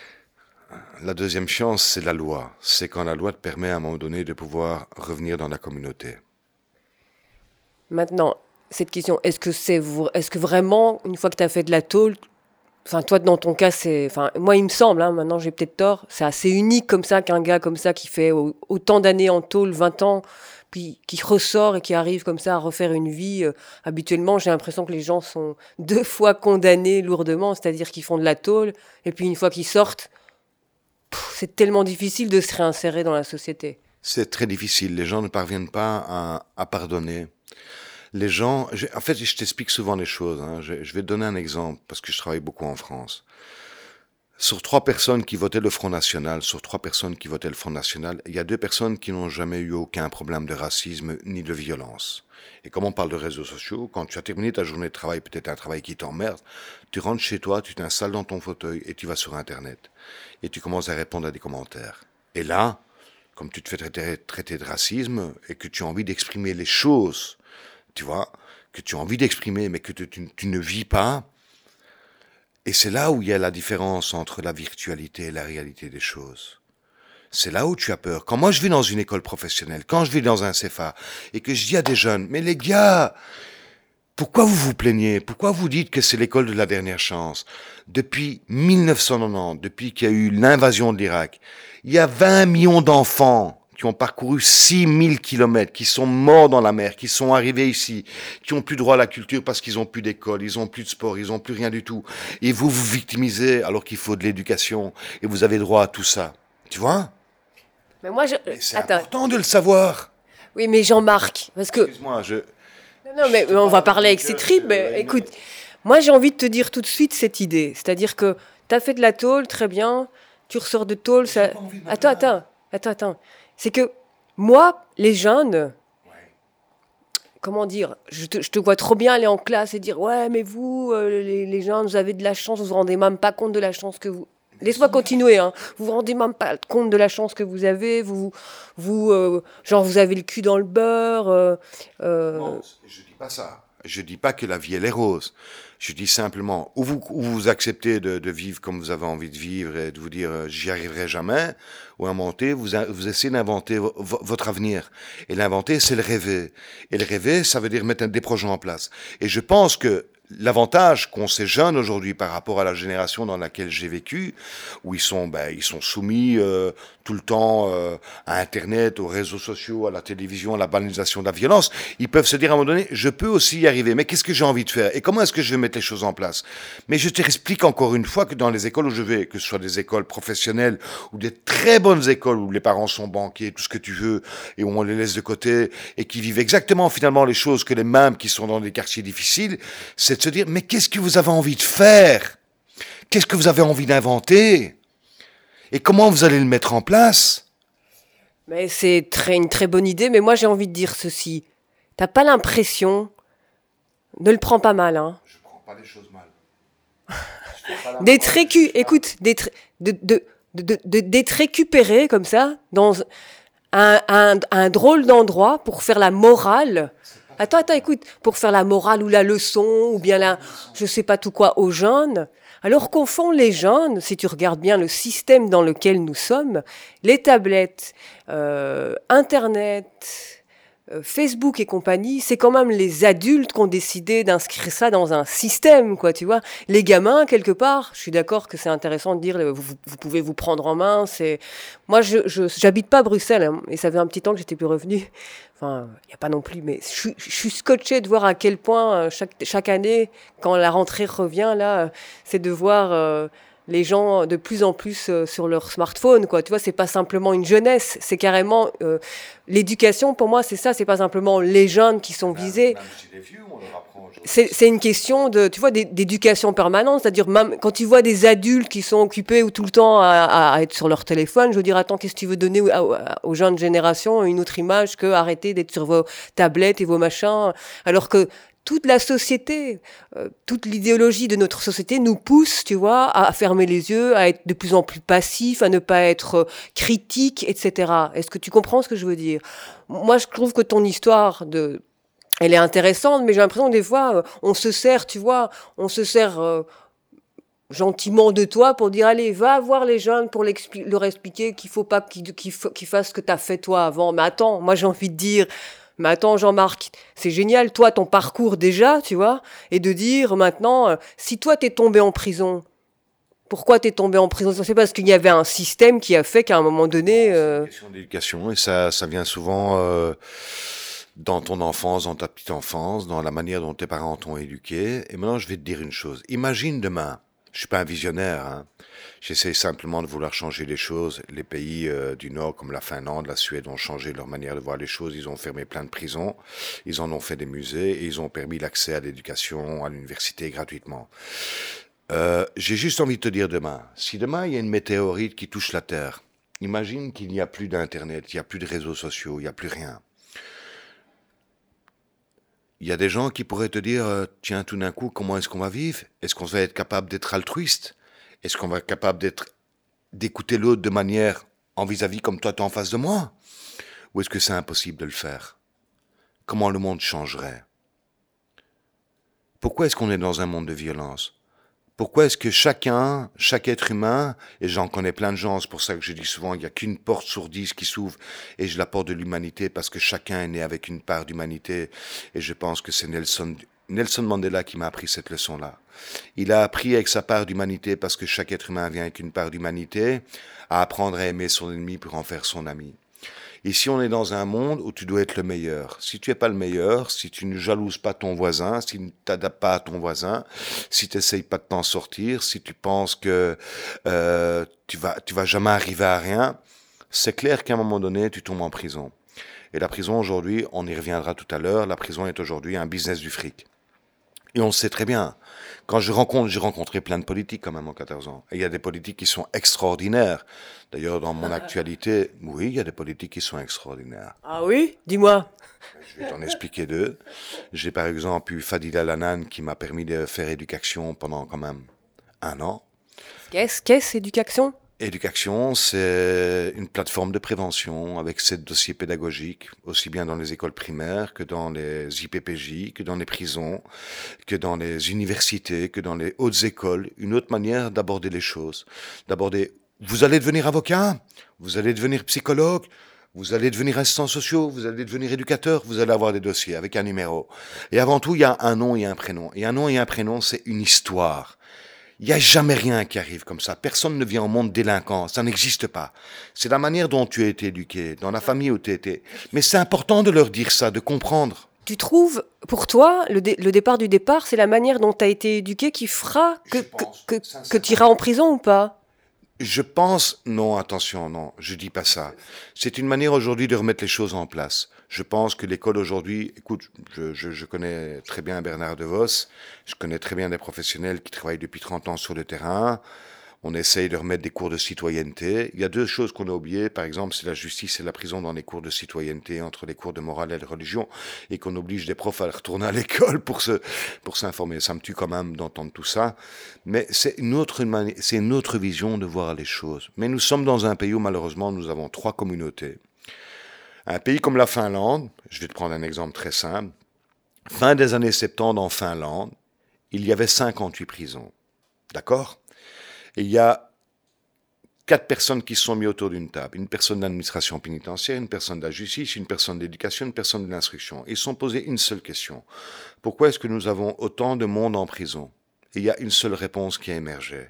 Speaker 1: La deuxième chance, c'est la loi. C'est quand la loi te permet à un moment donné de pouvoir revenir dans la communauté.
Speaker 12: Maintenant, cette question, est-ce que c'est v- est-ce que vraiment, une fois que tu as fait de la tôle, enfin toi dans ton cas, c'est, enfin moi il me semble, hein, maintenant j'ai peut-être tort, c'est assez unique comme ça qu'un gars comme ça qui fait au- autant d'années en tôle, vingt ans, puis qui ressort et qui arrive comme ça à refaire une vie. euh, habituellement, j'ai l'impression que les gens sont deux fois condamnés lourdement, c'est-à-dire qu'ils font de la tôle, et puis une fois qu'ils sortent, pff, c'est tellement difficile de se réinsérer dans la société.
Speaker 1: C'est très difficile. Les gens ne parviennent pas à, à pardonner. Les gens, je- en fait, je t'explique souvent les choses. Hein. Je, je vais te donner un exemple parce que je travaille beaucoup en France. Sur trois personnes qui votaient le Front National, sur trois personnes qui votaient le Front National, il y a deux personnes qui n'ont jamais eu aucun problème de racisme ni de violence. Et comme on parle de réseaux sociaux, quand tu as terminé ta journée de travail, peut-être un travail qui t'emmerde, tu rentres chez toi, tu t'installes dans ton fauteuil et tu vas sur Internet. Et tu commences à répondre à des commentaires. Et là, comme tu te fais traiter, traiter de racisme et que tu as envie d'exprimer les choses, tu vois, que tu as envie d'exprimer mais que tu, tu- tu ne vis pas, et c'est là où il y a la différence entre la virtualité et la réalité des choses. C'est là où tu as peur. Quand moi je vais dans une école professionnelle, quand je vais dans un C F A, et que je dis à des jeunes, mais les gars, pourquoi vous vous plaignez? Pourquoi vous dites que c'est l'école de la dernière chance? Depuis mille neuf cent quatre-vingt-dix, depuis qu'il y a eu l'invasion de l'Irak, il y a vingt millions d'enfants qui ont parcouru six mille kilomètres, qui sont morts dans la mer, qui sont arrivés ici, qui ont plus droit à la culture parce qu'ils ont plus d'école, ils ont plus de sport, ils ont plus rien du tout. Et vous vous victimisez alors qu'il faut de l'éducation et vous avez droit à tout ça. Tu vois?
Speaker 12: Mais moi, je...
Speaker 1: Mais c'est
Speaker 12: attends.
Speaker 1: important de le savoir.
Speaker 12: Oui, mais Jean-Marc, parce que
Speaker 1: Excuse-moi, je...
Speaker 12: non, non, mais on va parler avec ses tripes. Mais écoute, moi j'ai envie de te dire tout de suite cette idée. C'est-à-dire que tu as fait de la tôle, très bien. Tu ressors de tôle, ça. Attends, attends, attends, attends. C'est que moi, les jeunes, comment dire, je te, je te vois trop bien aller en classe et dire ouais, mais vous, euh, les, les jeunes, vous avez de la chance, vous vous rendez même pas compte de la chance que vous. laisse-moi continuer. Hein. Vous vous rendez même pas compte de la chance que vous avez. Vous, vous, euh, genre, vous avez le cul dans le beurre. Euh, euh...
Speaker 1: Non, je dis pas ça. Je dis pas que la vie elle est rose. Je dis simplement, ou vous, ou vous acceptez de, de vivre comme vous avez envie de vivre et de vous dire euh, j'y arriverai jamais, ou inventer, vous, vous essayez d'inventer vo- votre avenir. Et l'inventer, c'est le rêver. Et le rêver, ça veut dire mettre des projets en place. Et je pense que l'avantage qu'ont ces jeunes aujourd'hui par rapport à la génération dans laquelle j'ai vécu, où ils sont, ben, ils sont soumis euh, tout le temps euh, à Internet, aux réseaux sociaux, à la télévision, à la banalisation de la violence, ils peuvent se dire à un moment donné, je peux aussi y arriver, mais qu'est-ce que j'ai envie de faire et comment est-ce que je vais mettre les choses en place? Mais je t'explique encore une fois que dans les écoles où je vais, que ce soit des écoles professionnelles ou des très bonnes écoles où les parents sont banquiers, tout ce que tu veux, et où on les laisse de côté et qui vivent exactement finalement les choses que les mêmes qui sont dans des quartiers difficiles, c'est de se dire, mais qu'est-ce que vous avez envie de faire? Qu'est-ce que vous avez envie d'inventer? Et comment vous allez le mettre en place?
Speaker 12: Mais c'est très, une très bonne idée, mais moi j'ai envie de dire ceci. T'as pas l'impression, ne le prends pas mal, hein.
Speaker 1: Je prends pas les choses mal.
Speaker 12: D'être récu, écoute, d'être, de, de, de, de, d'être récupéré comme ça, dans un, un, un drôle d'endroit pour faire la morale. Attends, attends, écoute, pour faire la morale ou la leçon, ou bien la, je sais pas tout quoi, aux jeunes. Alors qu'au fond, les jeunes, si tu regardes bien le système dans lequel nous sommes, les tablettes, euh, Internet, euh, Facebook et compagnie, c'est quand même les adultes qui ont décidé d'inscrire ça dans un système, quoi, tu vois. Les gamins, quelque part, je suis d'accord que c'est intéressant de dire, vous, vous pouvez vous prendre en main, c'est... Moi, je, je, j'habite pas à Bruxelles, hein, et ça fait un petit temps que j'étais plus revenue. Enfin, il n'y a pas non plus, mais je, je suis scotchée de voir à quel point, chaque, chaque année, quand la rentrée revient, là, c'est de voir euh, les gens de plus en plus euh, sur leur smartphone, quoi. Tu vois, c'est pas simplement une jeunesse, c'est carrément... Euh, l'éducation, pour moi, c'est ça, c'est pas simplement les jeunes qui sont visés.
Speaker 1: Même si les vieux, on leur apprend aujourd'hui.
Speaker 12: C'est, c'est une question de, tu vois, d'éducation permanente, c'est-à-dire même quand tu vois des adultes qui sont occupés ou tout le temps à, à, à être sur leur téléphone, je veux dire, attends, qu'est-ce que tu veux donner aux, aux jeunes générations une autre image que arrêter d'être sur vos tablettes et vos machins, alors que toute la société, euh, toute l'idéologie de notre société nous pousse, tu vois, à fermer les yeux, à être de plus en plus passif, à ne pas être euh, critique, et cetera. Est-ce que tu comprends ce que je veux dire? Moi, je trouve que ton histoire de elle est intéressante, mais j'ai l'impression que des fois, euh, on se sert, tu vois, on se sert euh, gentiment de toi pour dire, allez, va voir les jeunes pour leur expliquer qu'il faut pas qu'ils, qu'ils, qu'ils fassent ce que tu as fait toi avant. Mais attends, moi j'ai envie de dire, mais attends Jean-Marc, c'est génial, toi, ton parcours déjà, tu vois, et de dire maintenant, euh, si toi t'es tombé en prison, pourquoi t'es tombé en prison? C'est parce qu'il y avait un système qui a fait qu'à un moment donné... Euh...
Speaker 1: C'est une question d'éducation, et ça, ça vient souvent... Euh... dans ton enfance, dans ta petite enfance, dans la manière dont tes parents t'ont éduqué. Et maintenant, je vais te dire une chose. Imagine demain, je suis pas un visionnaire, hein. J'essaie simplement de vouloir changer les choses. Les pays euh, du Nord, comme la Finlande, la Suède, ont changé leur manière de voir les choses. Ils ont fermé plein de prisons, ils en ont fait des musées, et ils ont permis l'accès à l'éducation, à l'université gratuitement. Euh, j'ai juste envie de te dire demain, si demain il y a une météorite qui touche la Terre, imagine qu'il n'y a plus d'Internet, il n'y a plus de réseaux sociaux, il n'y a plus rien. Il y a des gens qui pourraient te dire, euh, tiens, tout d'un coup, comment est-ce qu'on va vivre? Est-ce qu'on va être capable d'être altruiste? Est-ce qu'on va être capable d'être, d'écouter l'autre de manière en vis-à-vis comme toi, tu es en face de moi? Ou est-ce que c'est impossible de le faire? Comment le monde changerait? Pourquoi est-ce qu'on est dans un monde de violence? Pourquoi est-ce que chacun, chaque être humain, et j'en connais plein de gens, c'est pour ça que je dis souvent, il n'y a qu'une porte sur dix qui s'ouvre, et je la porte de l'humanité, parce que chacun est né avec une part d'humanité, et je pense que c'est Nelson, Nelson Mandela qui m'a appris cette leçon-là. Il a appris avec sa part d'humanité, parce que chaque être humain vient avec une part d'humanité, à apprendre à aimer son ennemi pour en faire son ami. Ici, on est dans un monde où tu dois être le meilleur. Si tu n'es pas le meilleur, si tu ne jalouses pas ton voisin, si tu ne t'adaptes pas à ton voisin, si tu n'essayes pas de t'en sortir, si tu penses que euh, tu vas, tu vas jamais arriver à rien, c'est clair qu'à un moment donné, tu tombes en prison. Et la prison aujourd'hui, on y reviendra tout à l'heure, la prison est aujourd'hui un business du fric. Et on le sait très bien. Quand je rencontre, j'ai rencontré plein de politiques quand même en quatorze ans. Et il y a des politiques qui sont extraordinaires. D'ailleurs, dans mon actualité, oui, il y a des politiques qui sont extraordinaires.
Speaker 12: Ah oui? Dis-moi.
Speaker 1: Je vais t'en expliquer deux. J'ai par exemple eu Fadila Lanan qui m'a permis de faire éducation pendant quand même un an.
Speaker 12: Qu'est-ce qu'est-ce éducation ?
Speaker 1: Éducation, c'est une plateforme de prévention avec sept dossiers pédagogiques, aussi bien dans les écoles primaires que dans les I P P J, que dans les prisons, que dans les universités, que dans les hautes écoles. Une autre manière d'aborder les choses. D'aborder, vous allez devenir avocat, vous allez devenir psychologue, vous allez devenir assistant sociaux, vous allez devenir éducateur, vous allez avoir des dossiers avec un numéro. Et avant tout, il y a un nom et un prénom. Et un nom et un prénom, c'est une histoire. Il n'y a jamais rien qui arrive comme ça. Personne ne vient au monde délinquant. Ça n'existe pas. C'est la manière dont tu as été éduqué, dans la famille où tu as été. Mais c'est important de leur dire ça, de comprendre.
Speaker 12: Tu trouves, pour toi, le, dé- le départ du départ, c'est la manière dont tu as été éduqué qui fera que, que, que, que tu iras en prison ou pas ?
Speaker 1: Je pense, non, attention, non, je dis pas ça. C'est une manière aujourd'hui de remettre les choses en place. Je pense que l'école aujourd'hui, écoute, je, je, je connais très bien Bernard DeVos, je connais très bien des professionnels qui travaillent depuis trente ans sur le terrain. On essaye de remettre des cours de citoyenneté. Il y a deux choses qu'on a oubliées, par exemple, c'est la justice et la prison dans les cours de citoyenneté, entre les cours de morale et de religion, et qu'on oblige des profs à retourner à l'école pour se, pour s'informer. Ça me tue quand même d'entendre tout ça. Mais c'est une autre mani- c'est une autre vision de voir les choses. Mais nous sommes dans un pays où, malheureusement, nous avons trois communautés. Un pays comme la Finlande, je vais te prendre un exemple très simple. Fin des années soixante-dix en Finlande, il y avait cinquante-huit prisons. D'accord ? Et il y a quatre personnes qui se sont mises autour d'une table. Une personne de l'administration pénitentiaire, une personne de la justice, une personne de l'éducation, une personne de l'instruction. Ils se sont posés une seule question. Pourquoi est-ce que nous avons autant de monde en prison ? Et il y a une seule réponse qui a émergé.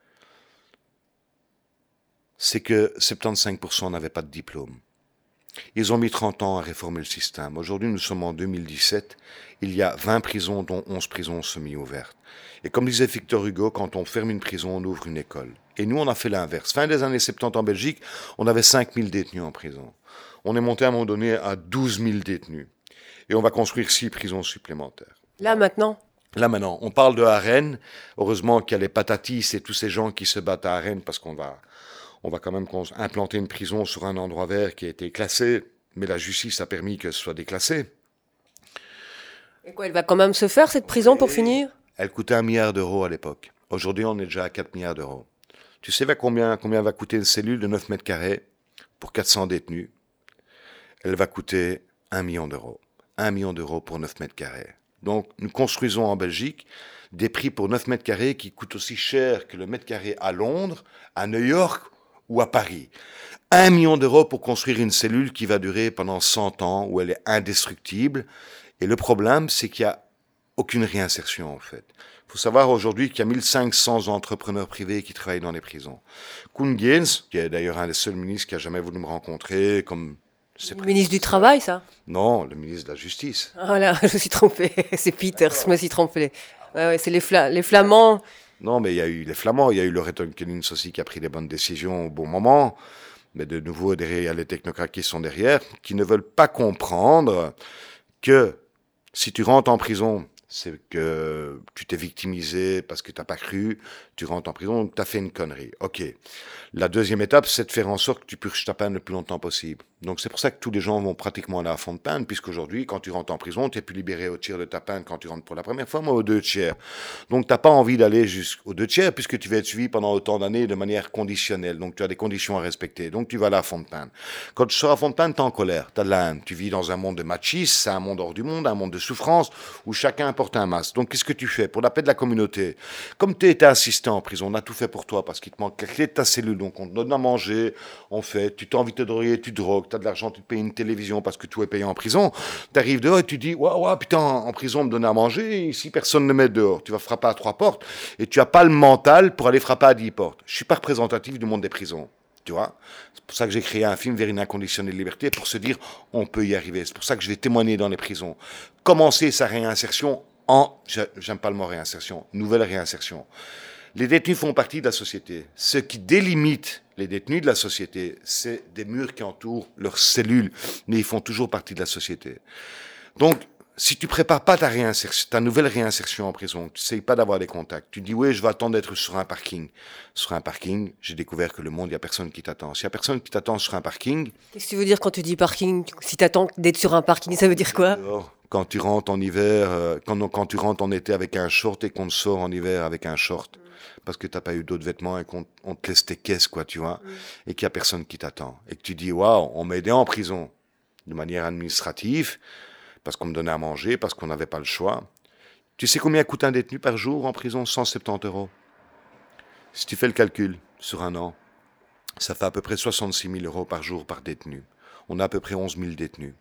Speaker 1: C'est que soixante-quinze pour cent n'avaient pas de diplôme. Ils ont mis trente ans à réformer le système. Aujourd'hui, nous sommes en deux mille dix-sept. Il y a vingt prisons, dont onze prisons semi-ouvertes. Et comme disait Victor Hugo, quand on ferme une prison, on ouvre une école. Et nous, on a fait l'inverse. Fin des années soixante-dix en Belgique, on avait cinq mille détenus en prison. On est monté à un moment donné à douze mille détenus. Et on va construire six prisons supplémentaires.
Speaker 12: Là, maintenant ?
Speaker 1: Là, maintenant, on parle de Harenne. Heureusement qu'il y a les patatis et tous ces gens qui se battent à Harenne parce qu'on va... On va quand même implanter une prison sur un endroit vert qui a été classé, mais la justice a permis que ce soit déclassé.
Speaker 12: Et quoi, elle va quand même se faire, cette prison, pour finir ?
Speaker 1: Elle coûtait un milliard d'euros à l'époque. Aujourd'hui, on est déjà à quatre milliards d'euros. Tu sais combien, combien va coûter une cellule de neuf mètres carrés pour quatre cents détenus ? Elle va coûter un million d'euros. un million d'euros pour neuf mètres carrés. Donc, nous construisons en Belgique des prix pour neuf mètres carrés qui coûtent aussi cher que le mètre carré à Londres, à New York ou à Paris. Un million d'euros pour construire une cellule qui va durer pendant cent ans, où elle est indestructible. Et le problème, c'est qu'il n'y a aucune réinsertion, en fait. Il faut savoir aujourd'hui qu'il y a mille cinq cents entrepreneurs privés qui travaillent dans les prisons. Koen Geens, qui est d'ailleurs un des seuls ministres qui a jamais voulu me rencontrer, comme...
Speaker 12: Le ministre du Travail, ça ?
Speaker 1: Non, le ministre de la Justice.
Speaker 12: Ah là, je me suis trompé. C'est Peters, je me suis trompé. Ouais, ouais, c'est les, Fla- les Flamands...
Speaker 1: Non, mais il y a eu les Flamands, il y a eu le Rettenkenins aussi qui a pris les bonnes décisions au bon moment. Mais de nouveau, derrière, il y a les technocrates qui sont derrière, qui ne veulent pas comprendre que si tu rentres en prison, c'est que tu t'es victimisé parce que tu n'as pas cru, tu rentres en prison, donc tu as fait une connerie. Ok. La deuxième étape, c'est de faire en sorte que tu purges ta peine le plus longtemps possible. Donc c'est pour ça que tous les gens vont pratiquement aller à fond de peine, puisqu'aujourd'hui, quand tu rentres en prison, tu es plus libéré au tiers de ta peine quand tu rentres pour la première fois, mais aux deux tiers. Donc tu n'as pas envie d'aller jusqu'aux deux tiers, puisque tu vas être suivi pendant autant d'années de manière conditionnelle. Donc tu as des conditions à respecter. Donc tu vas aller à fond de peine. Quand tu sors à fond de peine, tu es en colère, tu as de la haine. Tu vis dans un monde de machisme, c'est un monde hors du monde, un monde de souffrance, où chacun porte un masque. Donc qu'est-ce que tu fais pour la paix de la communauté? Comme tu étais assistant en prison, on a tout fait pour toi parce qu'il te manque la clé de ta cellule, donc on te donne à manger, on fait, tu t'as envie de te droguer, tu te drogues, tu as de l'argent, tu te payes une télévision parce que tout est payé en prison. Tu arrives dehors et tu dis, waouh, waouh, putain, en prison, on me donne à manger, ici, personne ne met dehors. Tu vas frapper à trois portes et tu n'as pas le mental pour aller frapper à dix portes. Je ne suis pas représentatif du monde des prisons. Tu vois, c'est pour ça que j'ai créé un film vers une inconditionnelle liberté, pour se dire, on peut y arriver. C'est pour ça que je vais témoigner dans les prisons. Commencer sa réinsertion en, j'aime pas le mot réinsertion, nouvelle réinsertion. Les détenus font partie de la société. Ce qui délimite les détenus de la société, c'est des murs qui entourent leurs cellules, mais ils font toujours partie de la société. Donc, si tu prépares pas ta réinsertion, ta nouvelle réinsertion en prison, tu n'essayes pas d'avoir des contacts. Tu dis, oui, je vais attendre d'être sur un parking. Sur un parking, j'ai découvert que le monde, il n'y a personne qui t'attend. S'il n'y a personne qui t'attend sur un parking...
Speaker 12: Qu'est-ce que tu veux dire quand tu dis parking? Si tu attends d'être sur un parking, ça veut dire quoi?
Speaker 1: Quand tu rentres en hiver, euh, quand, quand tu rentres en été avec un short et qu'on te sort en hiver avec un short. parce que tu n'as pas eu d'autres vêtements et qu'on on te laisse tes caisses, quoi, tu vois, mm. et qu'il n'y a personne qui t'attend. Et que tu dis, waouh, on m'a aidé en prison de manière administrative, parce qu'on me donnait à manger, parce qu'on n'avait pas le choix. Tu sais combien coûte un détenu par jour en prison? cent soixante-dix euros. Si tu fais le calcul sur un an, ça fait à peu près soixante-six mille euros par jour par détenu. On a à peu près onze mille détenus.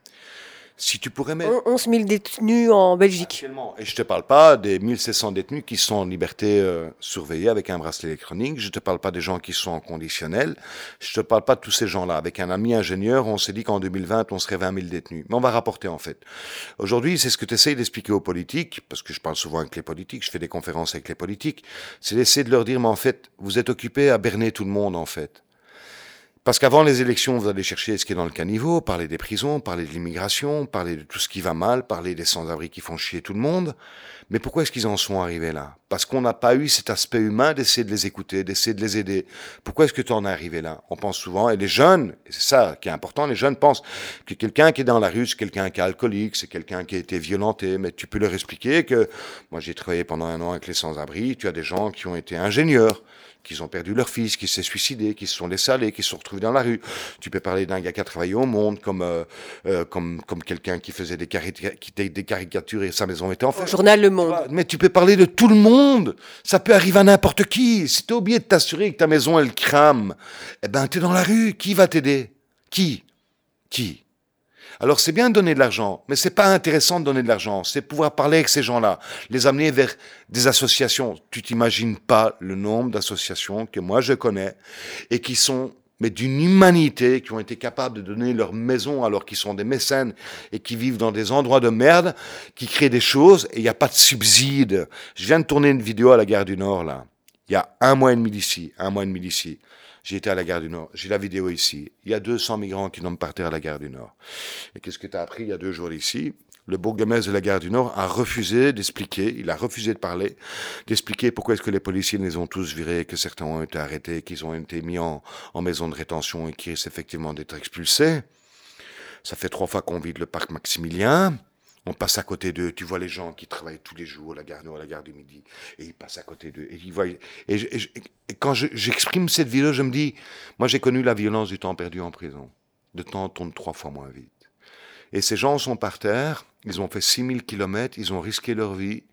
Speaker 1: Si tu pourrais mettre...
Speaker 12: onze mille détenus en Belgique.
Speaker 1: Actuellement. Et je ne te parle pas des mille sept cents détenus qui sont en liberté euh, surveillée avec un bracelet électronique. Je ne te parle pas des gens qui sont en conditionnel. Je ne te parle pas de tous ces gens-là. Avec un ami ingénieur, on s'est dit qu'en deux mille vingt, on serait vingt mille détenus. Mais on va rapporter en fait. Aujourd'hui, c'est ce que tu essayes d'expliquer aux politiques, parce que je parle souvent avec les politiques, je fais des conférences avec les politiques, c'est d'essayer de leur dire, mais en fait, vous êtes occupés à berner tout le monde en fait. Parce qu'avant les élections, vous allez chercher ce qui est dans le caniveau, parler des prisons, parler de l'immigration, parler de tout ce qui va mal, parler des sans-abri qui font chier tout le monde. Mais pourquoi est-ce qu'ils en sont arrivés là? Parce qu'on n'a pas eu cet aspect humain d'essayer de les écouter, d'essayer de les aider. Pourquoi est-ce que tu en es arrivé là? On pense souvent, et les jeunes, et c'est ça qui est important, les jeunes pensent que quelqu'un qui est dans la rue, c'est quelqu'un qui est alcoolique, c'est quelqu'un qui a été violenté, mais tu peux leur expliquer que, moi j'ai travaillé pendant un an avec les sans-abri, tu as des gens qui ont été ingénieurs, qui ont perdu leur fils, qui s'est suicidé, qui se sont laissés aller, qui se sont retrouvés dans la rue. Tu peux parler d'un gars qui a travaillé au Monde, comme euh, euh, comme comme quelqu'un qui faisait des, cari- qui des caricatures et sa maison était en feu.
Speaker 12: Au journal Le Monde.
Speaker 1: Mais tu peux parler de tout le monde. Ça peut arriver à n'importe qui. Si tu as oublié de t'assurer que ta maison, elle crame, eh ben, tu es dans la rue. Qui va t'aider? Qui? Qui? Alors c'est bien de donner de l'argent, mais c'est pas intéressant de donner de l'argent. C'est pouvoir parler avec ces gens-là, les amener vers des associations. Tu t'imagines pas le nombre d'associations que moi je connais et qui sont mais d'une humanité, qui ont été capables de donner leur maison alors qu'ils sont des mécènes et qui vivent dans des endroits de merde, qui créent des choses et il n'y a pas de subside. Je viens de tourner une vidéo à la Gare du Nord là, il y a un mois et demi d'ici, un mois et demi d'ici. J'ai été à la Gare du Nord. J'ai la vidéo ici. Il y a deux cents migrants qui dorment par terre à la Gare du Nord. Et qu'est-ce que tu as appris il y a deux jours ici? Le bourgmestre de la Gare du Nord a refusé d'expliquer, il a refusé de parler, d'expliquer pourquoi est-ce que les policiers les ont tous virés, que certains ont été arrêtés, qu'ils ont été mis en, en maison de rétention et qu'ils risquent effectivement d'être expulsés. Ça fait trois fois qu'on vide le parc Maximilien. On passe à côté d'eux, tu vois les gens qui travaillent tous les jours à la gare Nord, à la gare du Midi, et ils passent à côté d'eux. Et, ils voient, et, je, et, je, et quand je, j'exprime cette vidéo, je me dis, moi j'ai connu la violence du temps perdu en prison. Le temps tourne trois fois moins vite. Et ces gens sont par terre, ils ont fait six mille kilomètres, ils ont risqué leur vie.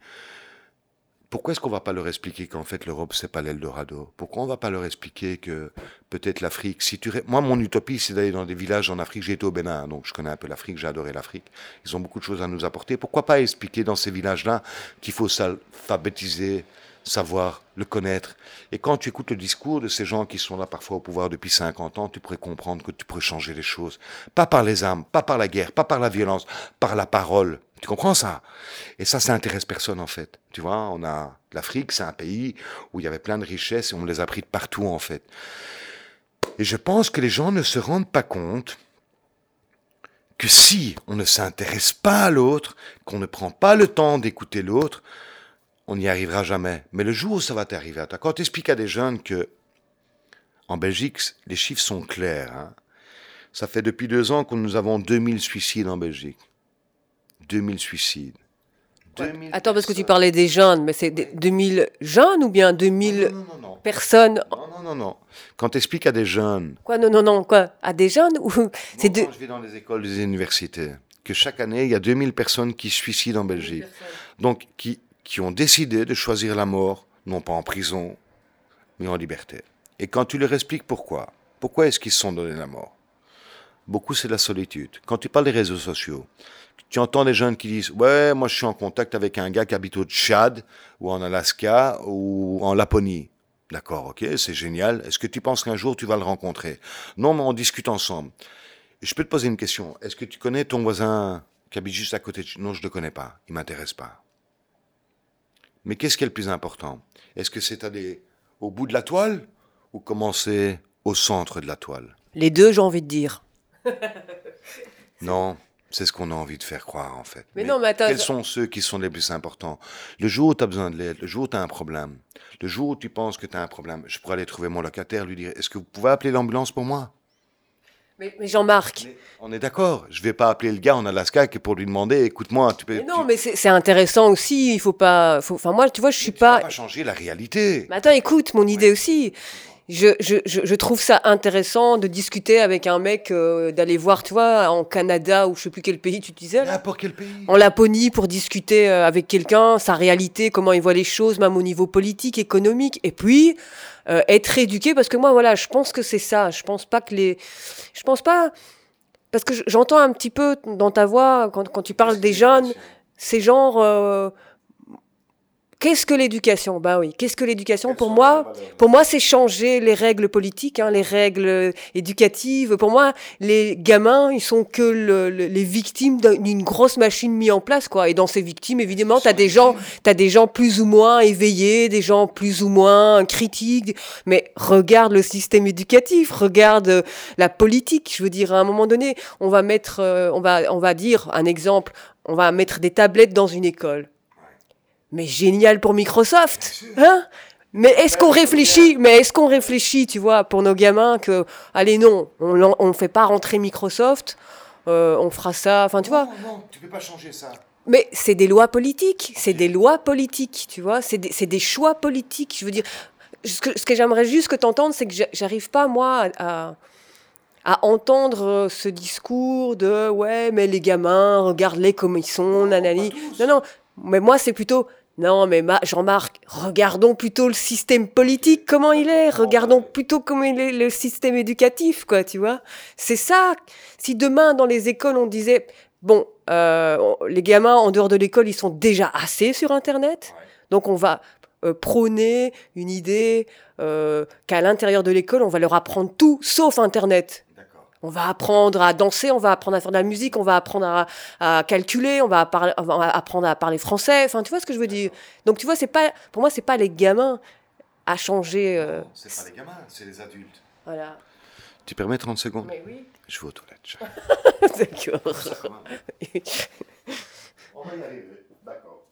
Speaker 1: Pourquoi est-ce qu'on ne va pas leur expliquer qu'en fait l'Europe, c'est pas l'Eldorado? Pourquoi on ne va pas leur expliquer que peut-être l'Afrique, si tu... Moi, mon utopie, c'est d'aller dans des villages en Afrique. J'ai été au Bénin, donc je connais un peu l'Afrique, j'ai adoré l'Afrique. Ils ont beaucoup de choses à nous apporter. Pourquoi pas expliquer dans ces villages-là qu'il faut s'alphabétiser, savoir, le connaître. Et quand tu écoutes le discours de ces gens qui sont là parfois au pouvoir depuis cinquante ans, tu pourrais comprendre que tu pourrais changer les choses. Pas par les armes, pas par la guerre, pas par la violence, par la parole. Tu comprends ça? Et ça, ça intéresse personne en fait. Tu vois, on a l'Afrique, c'est un pays où il y avait plein de richesses et on les a pris de partout en fait. Et je pense que les gens ne se rendent pas compte que si on ne s'intéresse pas à l'autre, qu'on ne prend pas le temps d'écouter l'autre, on n'y arrivera jamais. Mais le jour où ça va t'arriver à toi, quand tu expliques à des jeunes que en Belgique, les chiffres sont clairs, hein, ça fait depuis deux ans que nous avons deux mille suicides en Belgique. deux mille suicides. deux mille
Speaker 12: Attends, parce que tu parlais des jeunes, mais c'est deux mille jeunes ou bien deux mille
Speaker 1: non, non, non, non.
Speaker 12: personnes?
Speaker 1: Non, non, non, non. Quand tu expliques à des jeunes...
Speaker 12: Quoi, non, non, non, quoi? À des jeunes ou c'est
Speaker 1: Moi,
Speaker 12: de...
Speaker 1: quand je vais dans les écoles des universités, que chaque année, il y a deux mille personnes qui se suicident en Belgique. Donc, qui, qui ont décidé de choisir la mort, non pas en prison, mais en liberté. Et quand tu leur expliques pourquoi, pourquoi est-ce qu'ils se sont donné la mort? Beaucoup, c'est la solitude. Quand tu parles des réseaux sociaux, tu entends des jeunes qui disent « Ouais, moi je suis en contact avec un gars qui habite au Tchad, ou en Alaska, ou en Laponie. » D'accord, ok, c'est génial. Est-ce que tu penses qu'un jour tu vas le rencontrer? Non, mais on discute ensemble. Et je peux te poser une question. Est-ce que tu connais ton voisin qui habite juste à côté de... Non, je ne le connais pas. Il ne m'intéresse pas. Mais qu'est-ce qui est le plus important? Est-ce que c'est aller au bout de la toile ou commencer au centre de la toile?
Speaker 12: Les deux, j'ai envie de dire.
Speaker 1: Non. C'est ce qu'on a envie de faire croire, en fait.
Speaker 12: Mais,
Speaker 1: mais
Speaker 12: non, mais attends,
Speaker 1: quels
Speaker 12: je...
Speaker 1: sont ceux qui sont les plus importants? Le jour où tu as besoin de l'aide, le jour où tu as un problème, le jour où tu penses que tu as un problème, je pourrais aller trouver mon locataire, lui dire « Est-ce que vous pouvez appeler l'ambulance pour moi ?»
Speaker 12: Mais, mais Jean-Marc...
Speaker 1: Mais on est d'accord, je vais pas appeler le gars en Alaska que pour lui demander, écoute-moi, tu peux...
Speaker 12: Mais non,
Speaker 1: tu...
Speaker 12: mais c'est, c'est intéressant aussi, il faut pas... Faut, enfin, moi, tu vois, je suis
Speaker 1: tu
Speaker 12: pas...
Speaker 1: peux pas changer la réalité.
Speaker 12: Mais attends, écoute, mon idée aussi. Je, je, je, je trouve ça intéressant de discuter avec un mec, euh, d'aller voir, tu vois, en Canada ou je sais plus quel pays tu disais. Là.
Speaker 1: N'importe quel pays.
Speaker 12: En Laponie pour discuter euh, avec quelqu'un, sa réalité, comment il voit les choses, même au niveau politique, économique. Et puis, euh, être éduqué, parce que moi, voilà, je pense que c'est ça. Je pense pas que les... Je pense pas... Parce que j'entends un petit peu dans ta voix, quand, quand tu parles des jeunes, c'est genre... Euh, Qu'est-ce que l'éducation ? Ben oui, qu'est-ce que l'éducation ? Pour moi, pour moi, c'est changer les règles politiques, hein, les règles éducatives. Pour moi, les gamins, ils sont que le, le, les victimes d'une grosse machine mise en place, quoi. Et dans ces victimes, évidemment, t'as des gens, t'as des gens plus ou moins éveillés, des gens plus ou moins critiques. Mais regarde le système éducatif, regarde la politique. Je veux dire, à un moment donné, on va mettre, euh, on va, on va dire un exemple, on va mettre des tablettes dans une école. Mais génial pour Microsoft, hein ? Mais est-ce qu'on réfléchit, mais est-ce qu'on réfléchit, tu vois, pour nos gamins que, allez non, on ne fait pas rentrer Microsoft, euh, on fera ça, enfin tu
Speaker 1: non,
Speaker 12: vois.
Speaker 1: Non, non, tu peux pas changer ça.
Speaker 12: Mais c'est des lois politiques, c'est des lois politiques, tu vois, c'est des, c'est des choix politiques. Je veux dire, ce que, ce que j'aimerais juste que tu entendes, c'est que j'arrive pas, moi, à... à entendre ce discours de « ouais, mais les gamins, regarde-les comme ils sont, nanani ». Non, non, mais moi, c'est plutôt « non, mais ma- Jean-Marc, regardons plutôt le système politique, comment il est, regardons plutôt comment il est le système éducatif, quoi, tu vois ». C'est ça. Si demain, dans les écoles, on disait « bon, euh, les gamins, en dehors de l'école, ils sont déjà assez sur Internet, donc on va… » Euh, prôner une idée euh, qu'à l'intérieur de l'école, on va leur apprendre tout, sauf Internet. On va apprendre à danser, on va apprendre à faire de la musique, on va apprendre à, à calculer, on va, parler, on va apprendre à parler français. Enfin, tu vois ce que je veux dire ? Donc, tu vois, c'est pas, pour moi, c'est pas les gamins à changer. Euh...
Speaker 1: Non, c'est pas les gamins, c'est les adultes.
Speaker 12: Voilà.
Speaker 1: Tu permets trente secondes ?
Speaker 12: Mais oui.
Speaker 1: Je vais aux toilettes.
Speaker 12: D'accord.
Speaker 1: On va y arriver, d'accord.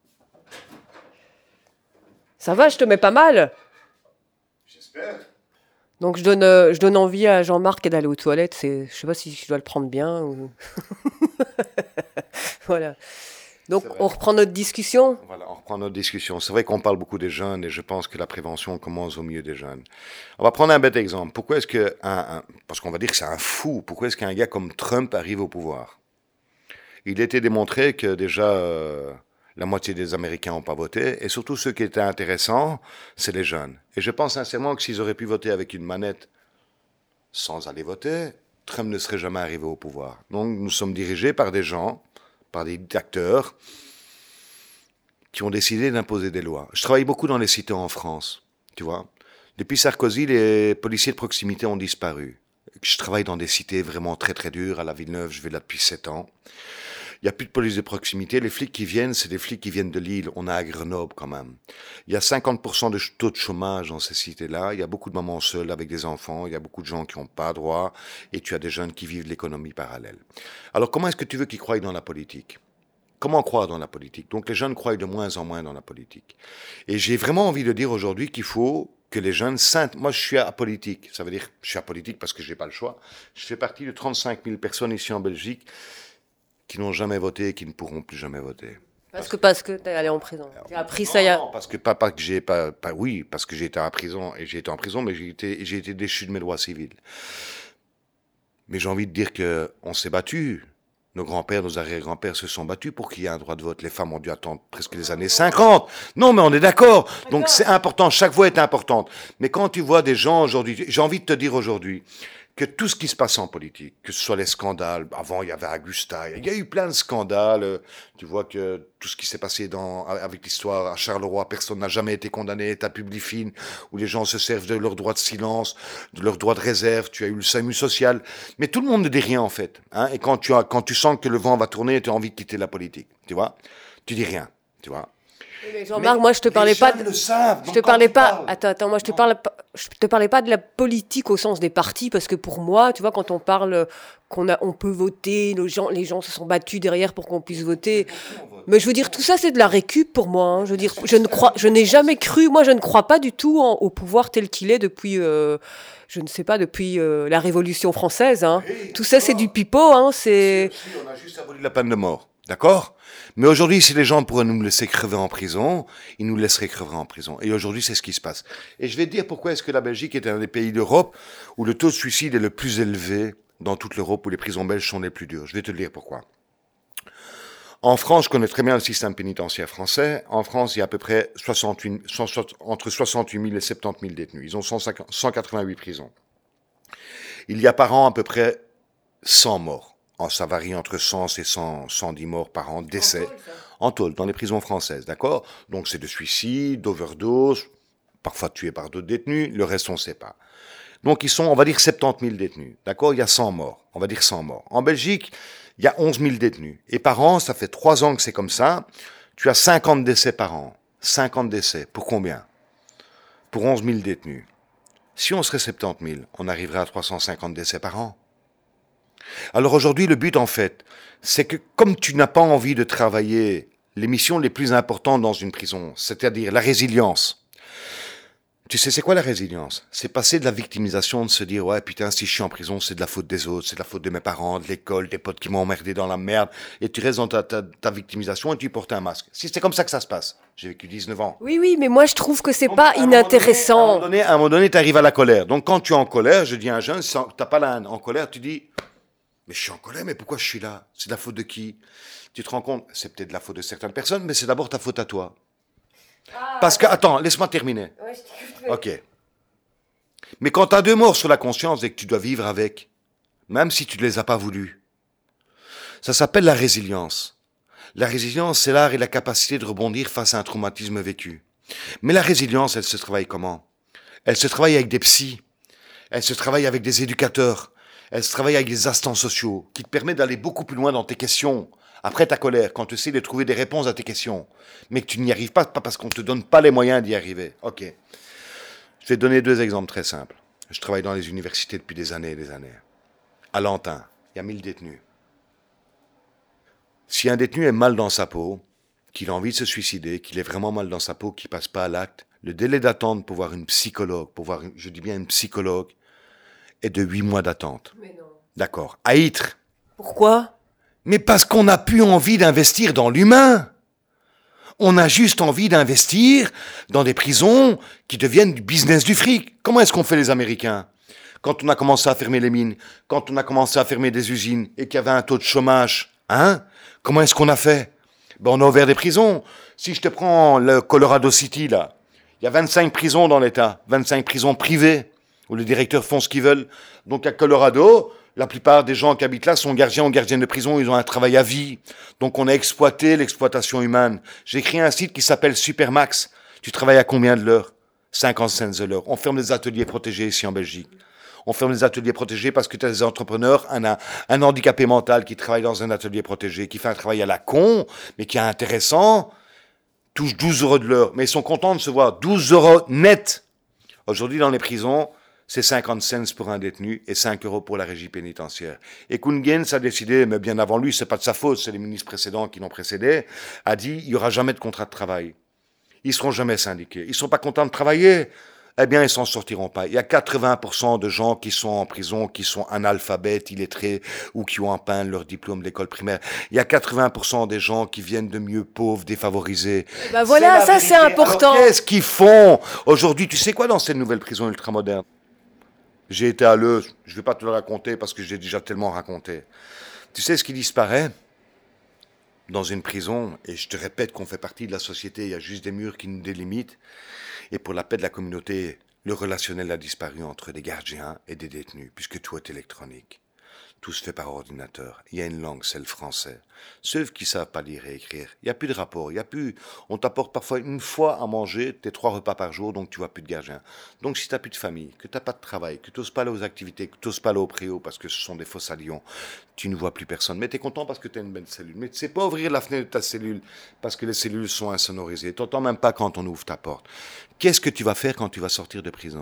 Speaker 12: Ça va, je te mets pas mal.
Speaker 1: J'espère.
Speaker 12: Donc je donne, euh, je donne envie à Jean-Marc d'aller aux toilettes. C'est, je sais pas si je dois le prendre bien. Ou... voilà. Donc on reprend notre discussion.
Speaker 1: Voilà, on reprend notre discussion. C'est vrai qu'on parle beaucoup des jeunes et je pense que la prévention commence au milieu des jeunes. On va prendre un bête exemple. Pourquoi est-ce que, un, un, parce qu'on va dire que c'est un fou, pourquoi est-ce qu'un gars comme Trump arrive au pouvoir ? Il a été démontré que déjà... Euh, la moitié des Américains n'ont pas voté, et surtout ce qui était intéressant, c'est les jeunes. Et je pense sincèrement que s'ils auraient pu voter avec une manette sans aller voter, Trump ne serait jamais arrivé au pouvoir. Donc nous sommes dirigés par des gens, par des acteurs, qui ont décidé d'imposer des lois. Je travaille beaucoup dans les cités en France, tu vois. Depuis Sarkozy, les policiers de proximité ont disparu. Je travaille dans des cités vraiment très très dures, à la Villeneuve, je vais là depuis sept ans. Il n'y a plus de police de proximité. Les flics qui viennent, c'est des flics qui viennent de Lille. On a à Grenoble quand même. Il y a cinquante pour cent de taux de chômage dans ces cités-là. Il y a beaucoup de mamans seules avec des enfants. Il y a beaucoup de gens qui n'ont pas droit. Et tu as des jeunes qui vivent de l'économie parallèle. Alors comment est-ce que tu veux qu'ils croient dans la politique ? Comment croire dans la politique ? Donc les jeunes croient de moins en moins dans la politique. Et j'ai vraiment envie de dire aujourd'hui qu'il faut que les jeunes sentent... Moi, je suis apolitique. Ça veut dire je suis apolitique parce que je n'ai pas le choix. Je fais partie de trente-cinq mille personnes ici en Belgique qui n'ont jamais voté et qui ne pourront plus jamais voter.
Speaker 12: Parce que parce que t'es allé en prison. Tu as appris ça il y a...
Speaker 1: Non, parce que pas, pas que j'ai pas, pas oui, parce que j'ai été en prison et j'ai été en prison, mais j'ai été j'ai été déchu de mes droits civils. Mais j'ai envie de dire que on s'est battu. Nos grands-pères, nos arrière-grands-pères se sont battus pour qu'il y ait un droit de vote. Les femmes ont dû attendre presque les années cinquante. Non, mais on est d'accord. Donc c'est important. Chaque voix est importante. Mais quand tu vois des gens aujourd'hui, j'ai envie de te dire aujourd'hui que tout ce qui se passe en politique, que ce soit les scandales, avant il y avait Augusta, il y a eu plein de scandales, tu vois que tout ce qui s'est passé dans, avec l'histoire à Charleroi, personne n'a jamais été condamné, t'as Publifine, où les gens se servent de leur droit de silence, de leur droit de réserve, tu as eu le SAMU social, mais tout le monde ne dit rien en fait, hein, et quand tu, as, quand tu sens que le vent va tourner, tu as envie de quitter la politique, tu vois, tu dis rien, tu vois.
Speaker 12: Jean-Marc, moi je te parlais pas de...
Speaker 1: le savent,
Speaker 12: je te parlais pas parles. attends attends moi je te parle je te parlais pas de la politique au sens des partis parce que pour moi tu vois quand on parle qu'on a on peut voter les gens les gens se sont battus derrière pour qu'on puisse voter.
Speaker 1: On vote.
Speaker 12: Mais je veux dire, tout ça, c'est de la récup pour moi. hein. Je veux dire, je ne crois, je n'ai jamais cru, moi, je ne crois pas du tout en- au pouvoir tel qu'il est depuis, euh, je ne sais pas, depuis euh, la Révolution française. hein. Tout ça, c'est du pipeau. Hein, c'est...
Speaker 1: Si, on a juste aboli la peine de mort, d'accord? Mais aujourd'hui, si les gens pourraient nous laisser crever en prison, ils nous laisseraient crever en prison. Et aujourd'hui, c'est ce qui se passe. Et je vais te dire pourquoi est-ce que la Belgique est un des pays d'Europe où le taux de suicide est le plus élevé dans toute l'Europe, où les prisons belges sont les plus dures. Je vais te le dire pourquoi. En France, je connais très bien le système pénitentiaire français. En France, il y a à peu près soixante-huit, entre soixante-huit mille et soixante-dix mille détenus. Ils ont cent quatre-vingt-huit prisons. Il y a par an à peu près cent morts. Oh, ça varie entre cent et cent, cent dix morts par an, décès, en tôle, dans les prisons françaises, d'accord? Donc c'est de suicide, d'overdose, parfois tués par d'autres détenus, le reste on ne sait pas. Donc ils sont, on va dire, soixante-dix mille détenus, d'accord? Il y a cent morts, on va dire cent morts. En Belgique, il y a onze mille détenus. Et par an, ça fait trois ans que c'est comme ça, tu as cinquante décès par an. cinquante décès, pour combien? Pour onze mille détenus. Si on serait soixante-dix mille, on arriverait à trois cent cinquante décès par an. Alors aujourd'hui, le but, en fait, c'est que comme tu n'as pas envie de travailler les missions les plus importantes dans une prison, c'est-à-dire la résilience. Tu sais, c'est quoi la résilience? C'est passer de la victimisation, de se dire, ouais, putain, si je suis en prison, c'est de la faute des autres, c'est de la faute de mes parents, de l'école, des potes qui m'ont emmerdé dans la merde, et tu restes dans ta, ta, ta victimisation et tu portes un masque. Si c'est comme ça que ça se passe, j'ai vécu dix-neuf ans.
Speaker 12: Oui, oui, mais moi, je trouve que c'est
Speaker 1: Donc,
Speaker 12: pas
Speaker 1: à un moment donné-
Speaker 12: inintéressant.
Speaker 1: À un moment donné, à un moment donné, tu arrives à la colère. Donc quand tu es en colère, je dis à un jeune, si tu n'as pas la haine en colère, tu dis, mais je suis en colère, mais pourquoi je suis là? C'est de la faute de qui? Tu te rends compte, c'est peut-être de la faute de certaines personnes, mais c'est d'abord ta faute à toi.
Speaker 12: Ah,
Speaker 1: Parce que, attends, laisse-moi terminer.
Speaker 12: Ouais, je t'écoute,
Speaker 1: Ok. Mais quand tu as deux morts sur la conscience et que tu dois vivre avec, même si tu ne les as pas voulu, ça s'appelle la résilience. La résilience, c'est l'art et la capacité de rebondir face à un traumatisme vécu. Mais la résilience, elle se travaille comment? Elle se travaille avec des psys, elle se travaille avec des éducateurs, elle se travaille avec des instances sociaux, qui te permettent d'aller beaucoup plus loin dans tes questions, après ta colère, quand tu essaies de trouver des réponses à tes questions, mais que tu n'y arrives pas, pas parce qu'on ne te donne pas les moyens d'y arriver. Ok. Je vais te donner deux exemples très simples. Je travaille dans les universités depuis des années et des années. À Lantin, il y a mille détenus. Si un détenu est mal dans sa peau, qu'il a envie de se suicider, qu'il est vraiment mal dans sa peau, qu'il ne passe pas à l'acte, le délai d'attente pour voir une psychologue, pour voir, une, je dis bien une psychologue, est de huit mois d'attente.
Speaker 12: Mais non.
Speaker 1: D'accord. À Ytre.
Speaker 12: Pourquoi?
Speaker 1: Mais parce qu'on n'a plus envie d'investir dans l'humain. On a juste envie d'investir dans des prisons qui deviennent du business du fric. Comment est-ce qu'on fait les Américains? Quand on a commencé à fermer les mines, quand on a commencé à fermer des usines et qu'il y avait un taux de chômage, hein? Comment est-ce qu'on a fait? Ben, on a ouvert des prisons. Si je te prends le Colorado City, là, il y a vingt-cinq prisons dans l'État, vingt-cinq prisons privées, où les directeurs font ce qu'ils veulent. Donc à Colorado, la plupart des gens qui habitent là sont gardiens ou gardiennes de prison, ils ont un travail à vie. Donc on a exploité l'exploitation humaine. J'ai créé un site qui s'appelle Supermax. Tu travailles à combien de l'heure? cinquante cents de l'heure. On ferme les ateliers protégés ici en Belgique. On ferme les ateliers protégés parce que tu as des entrepreneurs, un, un handicapé mental qui travaille dans un atelier protégé, qui fait un travail à la con, mais qui est intéressant, touche douze euros de l'heure. Mais ils sont contents de se voir douze euros net. Aujourd'hui, dans les prisons, c'est cinquante cents pour un détenu et cinq euros pour la régie pénitentiaire. Et Koengens a décidé, mais bien avant lui, c'est pas de sa faute, c'est les ministres précédents qui l'ont précédé, a dit, il y aura jamais de contrat de travail. Ils seront jamais syndiqués. Ils sont pas contents de travailler. Eh bien, ils s'en sortiront pas. Il y a quatre-vingts pour cent de gens qui sont en prison, qui sont analphabètes, illettrés, ou qui ont en peint leur diplôme d'école primaire. Il y a quatre-vingts pour cent des gens qui viennent de milieux pauvres, défavorisés.
Speaker 12: Bah voilà, ça c'est important.
Speaker 1: Alors, qu'est-ce qu'ils font aujourd'hui? Tu sais quoi dans cette nouvelle prison ultramoderne? J'ai été à l'E, je ne vais pas te le raconter parce que j'ai déjà tellement raconté. Tu sais ce qui disparaît dans une prison, et je te répète qu'on fait partie de la société, il y a juste des murs qui nous délimitent, et pour la paix de la communauté, le relationnel a disparu entre des gardiens et des détenus, puisque tout est électronique. Tout se fait par ordinateur. Il y a une langue, c'est le français. Ceux qui ne savent pas lire et écrire, il n'y a plus de rapport. Il y a plus. On t'apporte parfois une fois à manger tes trois repas par jour, donc tu vois plus de gardien. Donc si tu n'as plus de famille, que tu n'as pas de travail, que tu n'oses pas aller aux activités, que tu n'oses pas aller au préau parce que ce sont des fosses à lions, tu ne vois plus personne. Mais tu es content parce que tu as une belle cellule. Mais tu ne sais pas ouvrir la fenêtre de ta cellule parce que les cellules sont insonorisées. Tu n'entends même pas quand on ouvre ta porte. Qu'est-ce que tu vas faire quand tu vas sortir de prison ?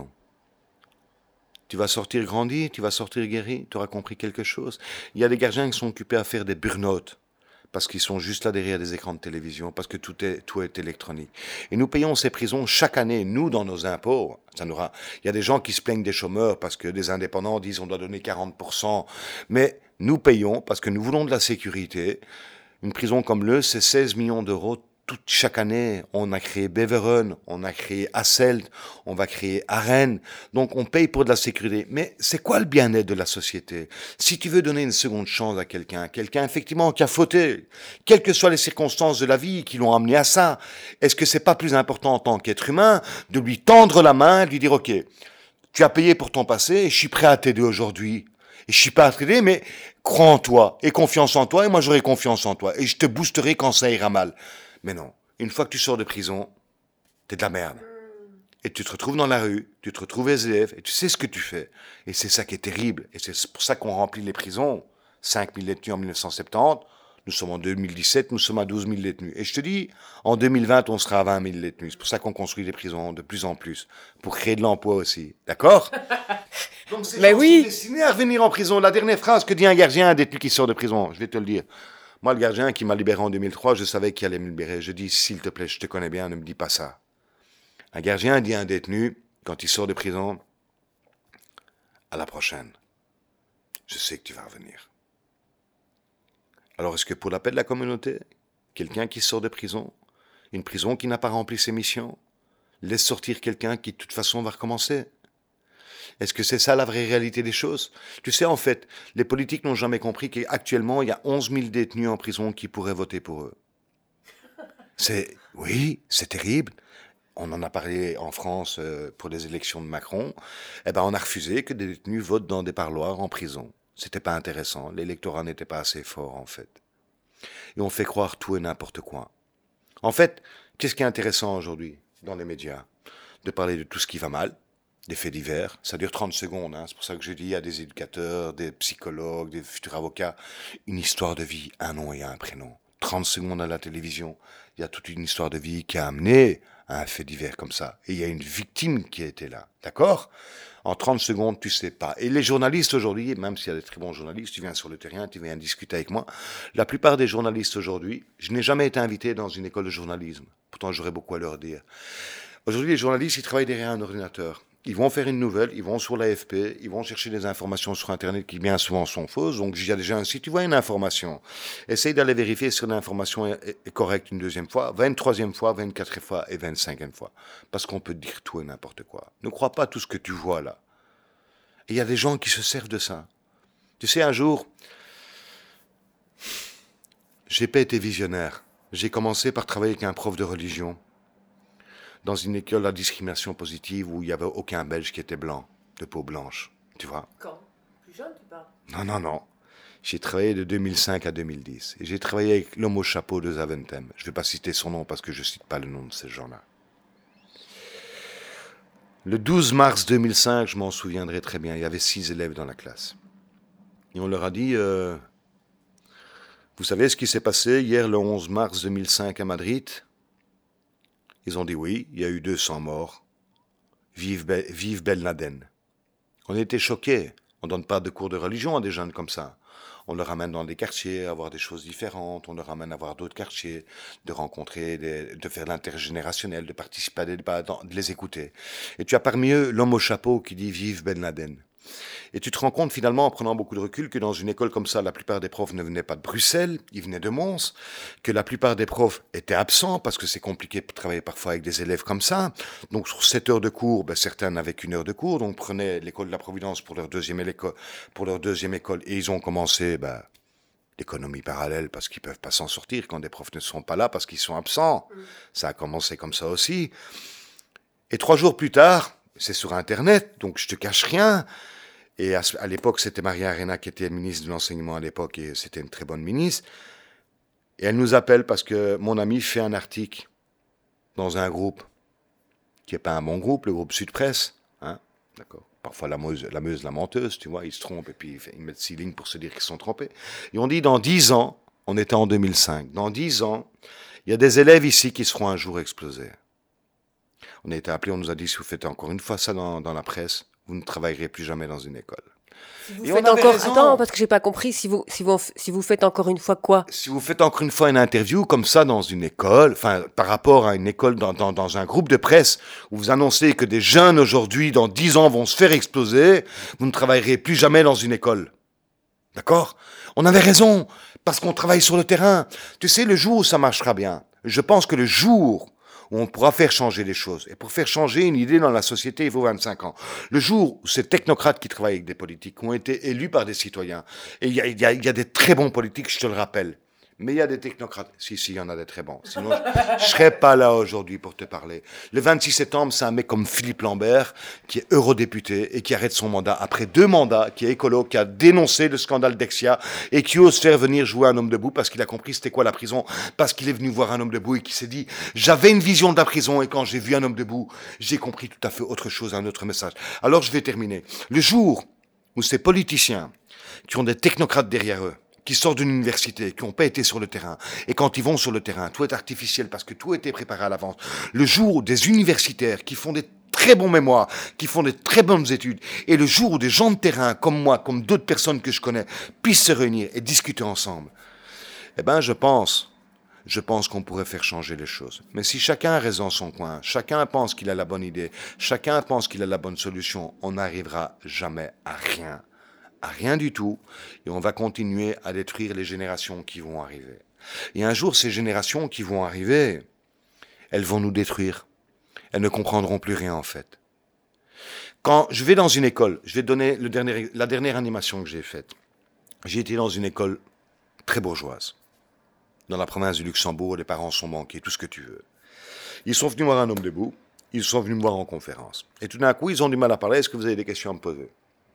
Speaker 1: Tu vas sortir grandi, tu vas sortir guéri, tu auras compris quelque chose. Il y a des gardiens qui sont occupés à faire des burn-out parce qu'ils sont juste là derrière des écrans de télévision, parce que tout est, tout est électronique. Et nous payons ces prisons chaque année, nous, dans nos impôts. Ça nous ra- Il y a des gens qui se plaignent des chômeurs parce que des indépendants disent on doit donner quarante pour cent. Mais nous payons parce que nous voulons de la sécurité. Une prison comme l'E, c'est seize millions d'euros. Toute chaque année, on a créé Beveren, on a créé Hasselt, on va créer Arène. Donc, on paye pour de la sécurité. Mais c'est quoi le bien-être de la société? Si tu veux donner une seconde chance à quelqu'un, quelqu'un effectivement qui a fauté, quelles que soient les circonstances de la vie qui l'ont amené à ça, est-ce que c'est pas plus important en tant qu'être humain de lui tendre la main, de lui dire, OK, tu as payé pour ton passé et je suis prêt à t'aider aujourd'hui. Et je suis pas à t'aider, mais crois en toi et confiance en toi et moi j'aurai confiance en toi et je te boosterai quand ça ira mal. Mais non, une fois que tu sors de prison, t'es de la merde. Et tu te retrouves dans la rue, tu te retrouves S D F, et tu sais ce que tu fais. Et c'est ça qui est terrible. Et c'est pour ça qu'on remplit les prisons. cinq mille détenus en mille neuf cent soixante-dix. Nous sommes en deux mille dix-sept, nous sommes à douze mille détenus. Et je te dis, en deux mille vingt, on sera à vingt mille détenus. C'est pour ça qu'on construit des prisons de plus en plus. Pour créer de l'emploi aussi. D'accord? Donc ces
Speaker 12: Mais
Speaker 1: gens
Speaker 12: oui.
Speaker 1: sont destinés à revenir en prison. La dernière phrase que dit un gardien à un détenu qui sort de prison, je vais te le dire. Moi, le gardien qui m'a libéré en deux mille trois, je savais qu'il allait me libérer. Je dis, s'il te plaît, je te connais bien, ne me dis pas ça. Un gardien dit à un détenu, quand il sort de prison, à la prochaine. Je sais que tu vas revenir. Alors, est-ce que pour la paix de la communauté, quelqu'un qui sort de prison, une prison qui n'a pas rempli ses missions, laisse sortir quelqu'un qui, de toute façon, va recommencer? Est-ce que c'est ça la vraie réalité des choses? Tu sais, en fait, les politiques n'ont jamais compris qu'actuellement, il y a onze mille détenus en prison qui pourraient voter pour eux. C'est, oui, c'est terrible. On en a parlé en France euh, pour les élections de Macron. Eh ben, on a refusé que des détenus votent dans des parloirs en prison. C'était pas intéressant. L'électorat n'était pas assez fort, en fait. Et on fait croire tout et n'importe quoi. En fait, qu'est-ce qui est intéressant aujourd'hui dans les médias? De parler de tout ce qui va mal, des faits divers. Ça dure trente secondes. Hein. C'est pour ça que je dis à des éducateurs, des psychologues, des futurs avocats, une histoire de vie, un nom et un prénom. trente secondes à la télévision. Il y a toute une histoire de vie qui a amené à un fait divers comme ça. Et il y a une victime qui a été là. D'accord? En trente secondes, tu sais pas. Et les journalistes aujourd'hui, même s'il y a des très bons journalistes, tu viens sur le terrain, tu viens discuter avec moi. La plupart des journalistes aujourd'hui, je n'ai jamais été invité dans une école de journalisme. Pourtant, j'aurais beaucoup à leur dire. Aujourd'hui, les journalistes, ils travaillent derrière un ordinateur. Ils vont faire une nouvelle, ils vont sur l'A F P, ils vont chercher des informations sur Internet qui bien souvent sont fausses. Donc, il y a déjà un site, tu vois une information. Essaye d'aller vérifier si l'information est, est correcte une deuxième fois, vingt-troisième fois, vingt-quatrième fois et vingt-cinquième fois. Parce qu'on peut dire tout et n'importe quoi. Ne crois pas tout ce que tu vois là. Et il y a des gens qui se servent de ça. Tu sais, un jour, j'ai pas été visionnaire. J'ai commencé par travailler avec un prof de religion dans une école à discrimination positive où il n'y avait aucun Belge qui était blanc, de peau blanche, tu vois.
Speaker 12: Quand? Plus jeune, tu parles?
Speaker 1: Non, non, non. J'ai travaillé de deux mille cinq à deux mille dix. Et j'ai travaillé avec l'homme au chapeau de Zaventem. Je ne vais pas citer son nom parce que je ne cite pas le nom de ces gens-là. Le douze mars deux mille cinq, je m'en souviendrai très bien, il y avait six élèves dans la classe. Et on leur a dit, euh, vous savez ce qui s'est passé hier le onze mars deux mille cinq à Madrid? Ils ont dit oui, il y a eu deux cents morts. Vive, Be- vive Ben Laden. On était choqués. On ne donne pas de cours de religion à des jeunes comme ça. On leur ramène dans des quartiers, à voir des choses différentes. On leur ramène à voir d'autres quartiers, de rencontrer, des, de faire l'intergénérationnel, de participer à des débats, de les écouter. Et tu as parmi eux l'homme au chapeau qui dit « Vive Ben Laden ». Et tu te rends compte finalement, en prenant beaucoup de recul, que dans une école comme ça, la plupart des profs ne venaient pas de Bruxelles, ils venaient de Mons, que la plupart des profs étaient absents, parce que c'est compliqué de travailler parfois avec des élèves comme ça. Donc sur sept heures de cours, ben, certains n'avaient qu'une heure de cours, donc prenaient l'école de la Providence pour leur deuxième, éco- pour leur deuxième école, et ils ont commencé ben, l'économie parallèle, parce qu'ils ne peuvent pas s'en sortir quand des profs ne sont pas là, parce qu'ils sont absents. Mmh. Ça a commencé comme ça aussi. Et trois jours plus tard, c'est sur Internet, donc je te cache rien. Et à, à l'époque, c'était Maria Arena qui était ministre de l'enseignement à l'époque, et c'était une très bonne ministre. Et elle nous appelle parce que mon ami fait un article dans un groupe qui n'est pas un bon groupe, le groupe Sud Presse. Hein, d'accord. Parfois la meuse, la meuse, la menteuse, tu vois, ils se trompent et puis ils mettent six lignes pour se dire qu'ils sont trompés. Et on dit dans dix ans, on était en deux mille cinq, dans dix ans, il y a des élèves ici qui seront un jour explosés. On a été appelés, on nous a dit, si vous faites encore une fois ça dans, dans la presse, vous ne travaillerez plus jamais dans une école.
Speaker 12: Si vous
Speaker 1: Et on
Speaker 12: faites
Speaker 1: avait
Speaker 12: encore...
Speaker 1: raison.
Speaker 12: Attends, parce que j'ai pas compris. Si vous, si, vous, si vous faites encore une fois quoi?
Speaker 1: Si vous faites encore une fois une interview comme ça dans une école, enfin par rapport à une école dans, dans, dans un groupe de presse où vous annoncez que des jeunes aujourd'hui dans dix ans vont se faire exploser, vous ne travaillerez plus jamais dans une école. D'accord? On avait raison, parce qu'on travaille sur le terrain. Tu sais, le jour où ça marchera bien, je pense que le jour où on pourra faire changer les choses, et pour faire changer une idée dans la société, il faut vingt-cinq ans. Le jour où ces technocrates qui travaillent avec des politiques ont été élus par des citoyens, et il y a, il y a, il y a des très bons politiques, je te le rappelle, mais il y a des technocrates. Si, si, il y en a des très bons. Sinon, je ne serais pas là aujourd'hui pour te parler. Le vingt-six septembre, c'est un mec comme Philippe Lambert, qui est eurodéputé et qui arrête son mandat après deux mandats, qui est écolo, qui a dénoncé le scandale Dexia et qui ose faire venir jouer un homme debout parce qu'il a compris c'était quoi la prison, parce qu'il est venu voir un homme debout et qui s'est dit « J'avais une vision de la prison et quand j'ai vu un homme debout, j'ai compris tout à fait autre chose, un autre message. » Alors, je vais terminer. Le jour où ces politiciens qui ont des technocrates derrière eux, qui sortent d'une université, qui n'ont pas été sur le terrain, et quand ils vont sur le terrain, tout est artificiel parce que tout a été préparé à l'avance. Le jour où des universitaires qui font des très bons mémoires, qui font des très bonnes études, et le jour où des gens de terrain, comme moi, comme d'autres personnes que je connais, puissent se réunir et discuter ensemble, eh ben, je pense, je pense qu'on pourrait faire changer les choses. Mais si chacun a raison en son coin, chacun pense qu'il a la bonne idée, chacun pense qu'il a la bonne solution, on n'arrivera jamais à rien. À rien du tout, et on va continuer à détruire les générations qui vont arriver. Et un jour, ces générations qui vont arriver, elles vont nous détruire. Elles ne comprendront plus rien, en fait. Quand je vais dans une école, je vais donner le dernier, la dernière animation que j'ai faite. J'ai été dans une école très bourgeoise, dans la province du Luxembourg, les parents sont banquiers, tout ce que tu veux. Ils sont venus voir un homme debout, ils sont venus me voir en conférence. Et tout d'un coup, ils ont du mal à parler, est-ce que vous avez des questions à me poser ?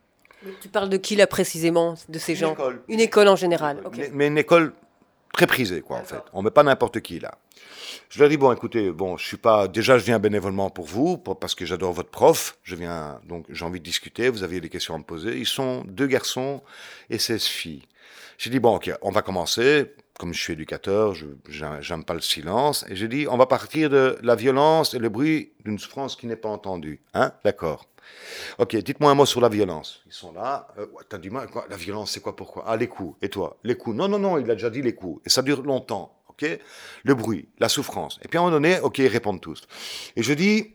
Speaker 12: Tu parles de qui là précisément, de ces
Speaker 1: Une
Speaker 12: gens?
Speaker 1: école.
Speaker 12: Une école en général. Okay.
Speaker 1: Mais, mais une école très prisée, quoi, en fait. On ne met pas n'importe qui, là. Je leur dis, bon, écoutez, bon, je suis pas... Déjà, je viens bénévolement pour vous, pour, parce que j'adore votre prof. Je viens, donc, j'ai envie de discuter. Vous aviez des questions à me poser. Ils sont deux garçons et seize filles. J'ai dit, bon, ok, on va commencer. Comme je suis éducateur, je j'aime pas le silence. Et j'ai dit, on va partir de la violence et le bruit d'une souffrance qui n'est pas entendue. Hein? D'accord. Ok, dites-moi un mot sur la violence. Ils sont là. Euh, T'as dit, moi, quoi, la violence, c'est quoi, pourquoi? Ah, les coups. Et toi? Les coups. Non, non, non, il a déjà dit les coups. Et ça dure longtemps. Ok? Le bruit, la souffrance. Et puis à un moment donné, ok, ils répondent tous. Et je dis,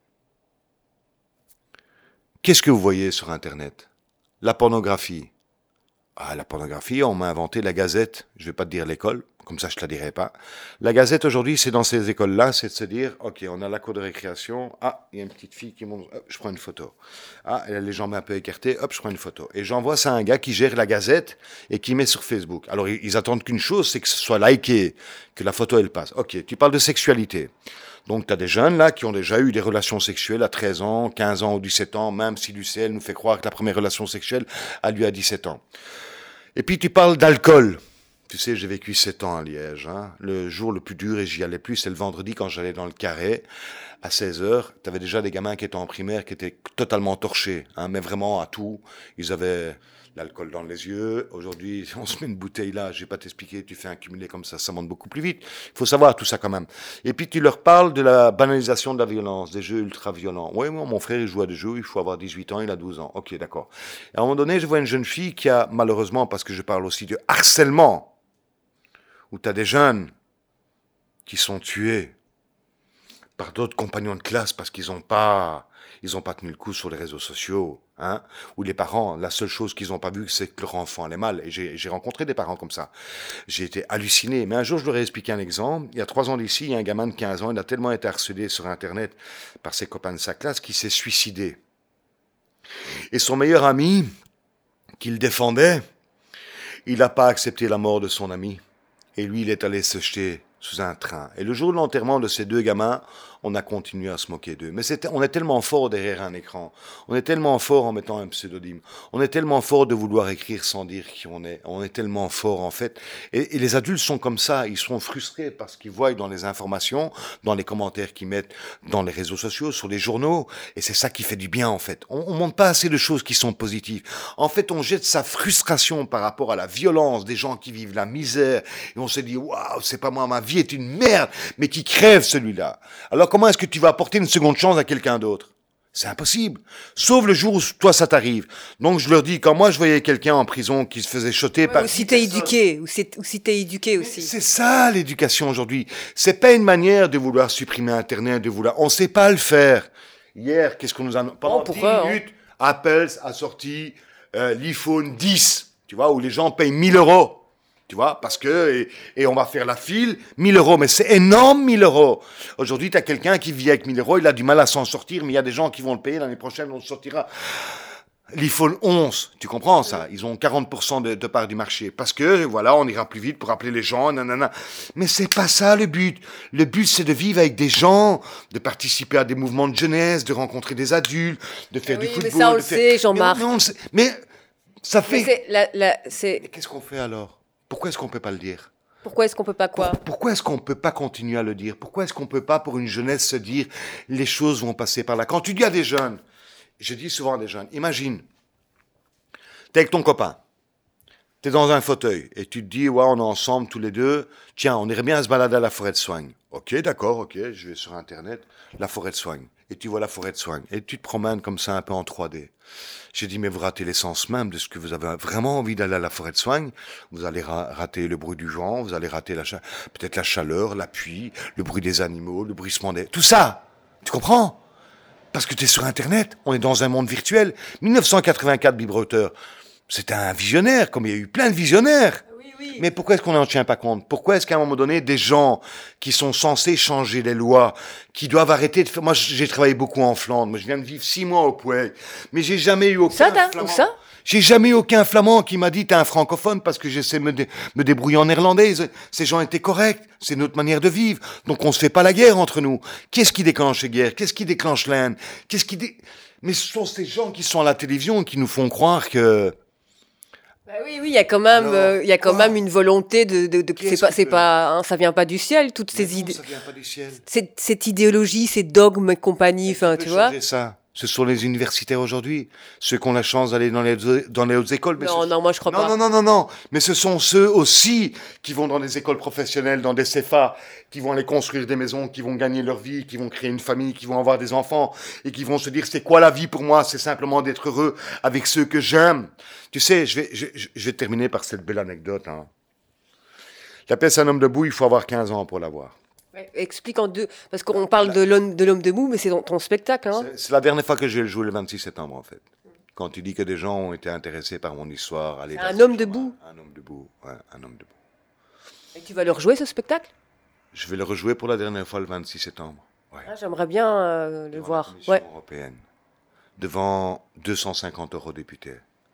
Speaker 1: qu'est-ce que vous voyez sur Internet? La pornographie. Ah, la pornographie, on m'a inventé la Gazette. Je vais pas te dire l'école, comme ça je te la dirai pas. La Gazette aujourd'hui, c'est dans ces écoles-là, c'est de se dire, ok, on a la cour de récréation. Ah, il y a une petite fille qui monte. Hop, je prends une photo. Ah, elle a les jambes un peu écartées. Hop, je prends une photo. Et j'envoie ça à un gars qui gère la Gazette et qui met sur Facebook. Alors ils, ils attendent qu'une chose, c'est que ce soit liké, que la photo elle passe. Ok, tu parles de sexualité. Donc, tu as des jeunes, là, qui ont déjà eu des relations sexuelles à treize ans, quinze ans ou dix-sept ans, même si Lucelle nous fait croire que la première relation sexuelle a lieu à dix-sept ans. Et puis, tu parles d'alcool. Tu sais, j'ai vécu sept ans à Liège. Hein. Le jour le plus dur, et j'y allais plus, c'est le vendredi quand j'allais dans le Carré. À seize heures, tu avais déjà des gamins qui étaient en primaire, qui étaient totalement torchés, hein, mais vraiment à tout. Ils avaient l'alcool dans les yeux. Aujourd'hui, on se met une bouteille là, je vais pas t'expliquer, tu fais un cumulé comme ça, ça monte beaucoup plus vite. Il faut savoir tout ça quand même. Et puis tu leur parles de la banalisation de la violence, des jeux ultra-violents. Oui, moi, mon frère, il joue à des jeux, il faut avoir dix-huit ans, il a douze ans. Ok, d'accord. Et à un moment donné, je vois une jeune fille qui a, malheureusement, parce que je parle aussi de harcèlement, où tu as des jeunes qui sont tués par d'autres compagnons de classe parce qu'ils n'ont pas, ils ont pas tenu le coup sur les réseaux sociaux, hein, où les parents, la seule chose qu'ils n'ont pas vue, c'est que leur enfant allait mal. Et j'ai, j'ai rencontré des parents comme ça. J'ai été halluciné. Mais un jour, je leur ai expliqué un exemple. Il y a trois ans d'ici, il y a un gamin de quinze ans, il a tellement été harcelé sur Internet par ses copains de sa classe qu'il s'est suicidé. Et son meilleur ami, qu'il défendait, il n'a pas accepté la mort de son ami. Et lui, il est allé se jeter sous un train. Et le jour de l'enterrement de ces deux gamins, on a continué à se moquer d'eux. Mais c'était, on est tellement fort derrière un écran. On est tellement fort en mettant un pseudonyme. On est tellement fort de vouloir écrire sans dire qui on est. On est tellement fort, en fait. Et, et les adultes sont comme ça. Ils sont frustrés parce qu'ils voient dans les informations, dans les commentaires qu'ils mettent dans les réseaux sociaux, sur les journaux. Et c'est ça qui fait du bien, en fait. On ne montre pas assez de choses qui sont positives. En fait, on jette sa frustration par rapport à la violence des gens qui vivent la misère. Et on se dit, waouh, c'est pas moi, ma vie est une merde, mais qui crève celui-là. Alors comment est-ce que tu vas apporter une seconde chance à quelqu'un d'autre? C'est impossible. Sauf le jour où toi, ça t'arrive. Donc, je leur dis, quand moi, je voyais quelqu'un en prison qui se faisait choter
Speaker 12: Ouais,
Speaker 1: par...
Speaker 12: ou si t'es éduqué, ou, c'est- ou si t'es éduqué aussi.
Speaker 1: C'est ça, l'éducation aujourd'hui. C'est pas une manière de vouloir supprimer Internet, de vouloir... On sait pas le faire. Hier, qu'est-ce qu'on nous a... Pendant
Speaker 12: Oh, pourquoi,
Speaker 1: dix minutes, Apple a sorti euh, l'iPhone dix, tu vois, où les gens payent mille euros. Tu vois, parce que, et, et on va faire la file, mille euros, mais c'est énorme, mille euros. Aujourd'hui, tu as quelqu'un qui vit avec mille euros, il a du mal à s'en sortir, mais il y a des gens qui vont le payer, l'année prochaine, on sortira l'iPhone onze, tu comprends ça? Ils ont quarante pour cent de, de part du marché, parce que, voilà, on ira plus vite pour appeler les gens, nanana. Mais c'est pas ça le but. Le but, c'est de vivre avec des gens, de participer à des mouvements de jeunesse, de rencontrer des adultes, de faire
Speaker 12: Oui,
Speaker 1: du
Speaker 12: mais
Speaker 1: football.
Speaker 12: ça, on
Speaker 1: de
Speaker 12: le
Speaker 1: faire-
Speaker 12: sait, Jean-Marc.
Speaker 1: Mais, on- mais on le sait. Mais ça
Speaker 12: Mais
Speaker 1: fait...
Speaker 12: c'est la- la- c'est-
Speaker 1: Mais qu'est-ce qu'on fait alors? Pourquoi est-ce qu'on peut pas le dire?
Speaker 12: Pourquoi est-ce qu'on peut pas quoi?
Speaker 1: Pourquoi est-ce qu'on peut pas continuer à le dire? Pourquoi est-ce qu'on peut pas, pour une jeunesse, se dire les choses vont passer par là? Quand tu dis à des jeunes, je dis souvent à des jeunes, imagine, t'es avec ton copain, t'es dans un fauteuil et tu te dis, ouais, on est ensemble tous les deux, tiens, on irait bien se balader à la forêt de Soigne. Ok, d'accord, ok, je vais sur Internet, la forêt de Soigne. Et tu vois la forêt de Soigne. Et tu te promènes comme ça un peu en trois D. J'ai dit, mais vous ratez l'essence même de ce que vous avez vraiment envie d'aller à la forêt de Soigne. Vous allez ra- rater le bruit du vent, vous allez rater la cha- peut-être la chaleur, la pluie, le bruit des animaux, le bruissement des... Tout ça, tu comprends? Parce que tu es sur Internet, on est dans un monde virtuel. dix-neuf cent quatre-vingt-quatre, Bibroteur, c'était un visionnaire, comme il y a eu plein de visionnaires. Mais pourquoi est-ce qu'on n'en tient pas compte? Pourquoi est-ce qu'à un moment donné, des gens qui sont censés changer les lois, qui doivent arrêter de faire... Moi, j'ai travaillé beaucoup en Flandre. Moi, je viens de vivre six mois au Pouet. Mais j'ai jamais eu aucun
Speaker 12: Ça, t'as-
Speaker 1: flamand.
Speaker 12: où ça?
Speaker 1: J'ai jamais eu aucun flamand qui m'a dit t'es un francophone parce que j'essaie de me, dé- me débrouiller en néerlandais. Ces gens étaient corrects. C'est notre manière de vivre. Donc on se fait pas la guerre entre nous. Qu'est-ce qui déclenche les guerres? Qu'est-ce qui déclenche l'haine? Qu'est-ce qui dé... Mais ce sont ces gens qui sont à la télévision qui nous font croire que...
Speaker 12: Bah oui, oui, il y a quand même,
Speaker 1: Alors,
Speaker 12: euh, il y a quand
Speaker 1: quoi
Speaker 12: même une volonté de, de, de-
Speaker 1: Qu'est-ce
Speaker 12: c'est pas,
Speaker 1: que-
Speaker 12: c'est pas, hein, ça vient pas du ciel, toutes
Speaker 1: Mais
Speaker 12: ces
Speaker 1: non,
Speaker 12: idées,
Speaker 1: ça vient pas du ciel.
Speaker 12: cette, cette idéologie, ces dogmes et compagnie, enfin,
Speaker 1: Qui
Speaker 12: tu
Speaker 1: peut
Speaker 12: vois.
Speaker 1: changer ça? Ce sont les universitaires aujourd'hui, ceux qui ont la chance d'aller dans les, dans les hautes écoles. Mais
Speaker 12: Non,
Speaker 1: ce-
Speaker 12: non, moi je crois
Speaker 1: non,
Speaker 12: pas.
Speaker 1: non, non, non, non. Mais ce sont ceux aussi qui vont dans des écoles professionnelles, dans des C F A, qui vont aller construire des maisons, qui vont gagner leur vie, qui vont créer une famille, qui vont avoir des enfants, et qui vont se dire, c'est quoi la vie pour moi? C'est simplement d'être heureux avec ceux que j'aime. Tu sais, je vais, je, je- je vais terminer par cette belle anecdote. Hein. La pièce Un homme debout, il faut avoir quinze ans pour l'avoir.
Speaker 12: Ouais, explique en deux, parce qu'on parle de l'homme, de l'homme debout, mais c'est dans ton spectacle, hein.
Speaker 1: C'est- C'est la dernière fois que je vais le jouer le vingt-six septembre, en fait. Quand tu dis que des gens ont été intéressés par mon histoire. allez,
Speaker 12: Un
Speaker 1: vas-y,
Speaker 12: homme
Speaker 1: je-
Speaker 12: debout.
Speaker 1: Un homme debout, ouais, un homme debout.
Speaker 12: Et tu vas le rejouer ce spectacle?
Speaker 1: Je vais le rejouer pour la dernière fois le vingt-six septembre. Ouais.
Speaker 12: Ah, j'aimerais bien euh, le
Speaker 1: Devant la
Speaker 12: voir.
Speaker 1: Commission
Speaker 12: Ouais.
Speaker 1: européenne. Devant deux cent cinquante eurodéputés.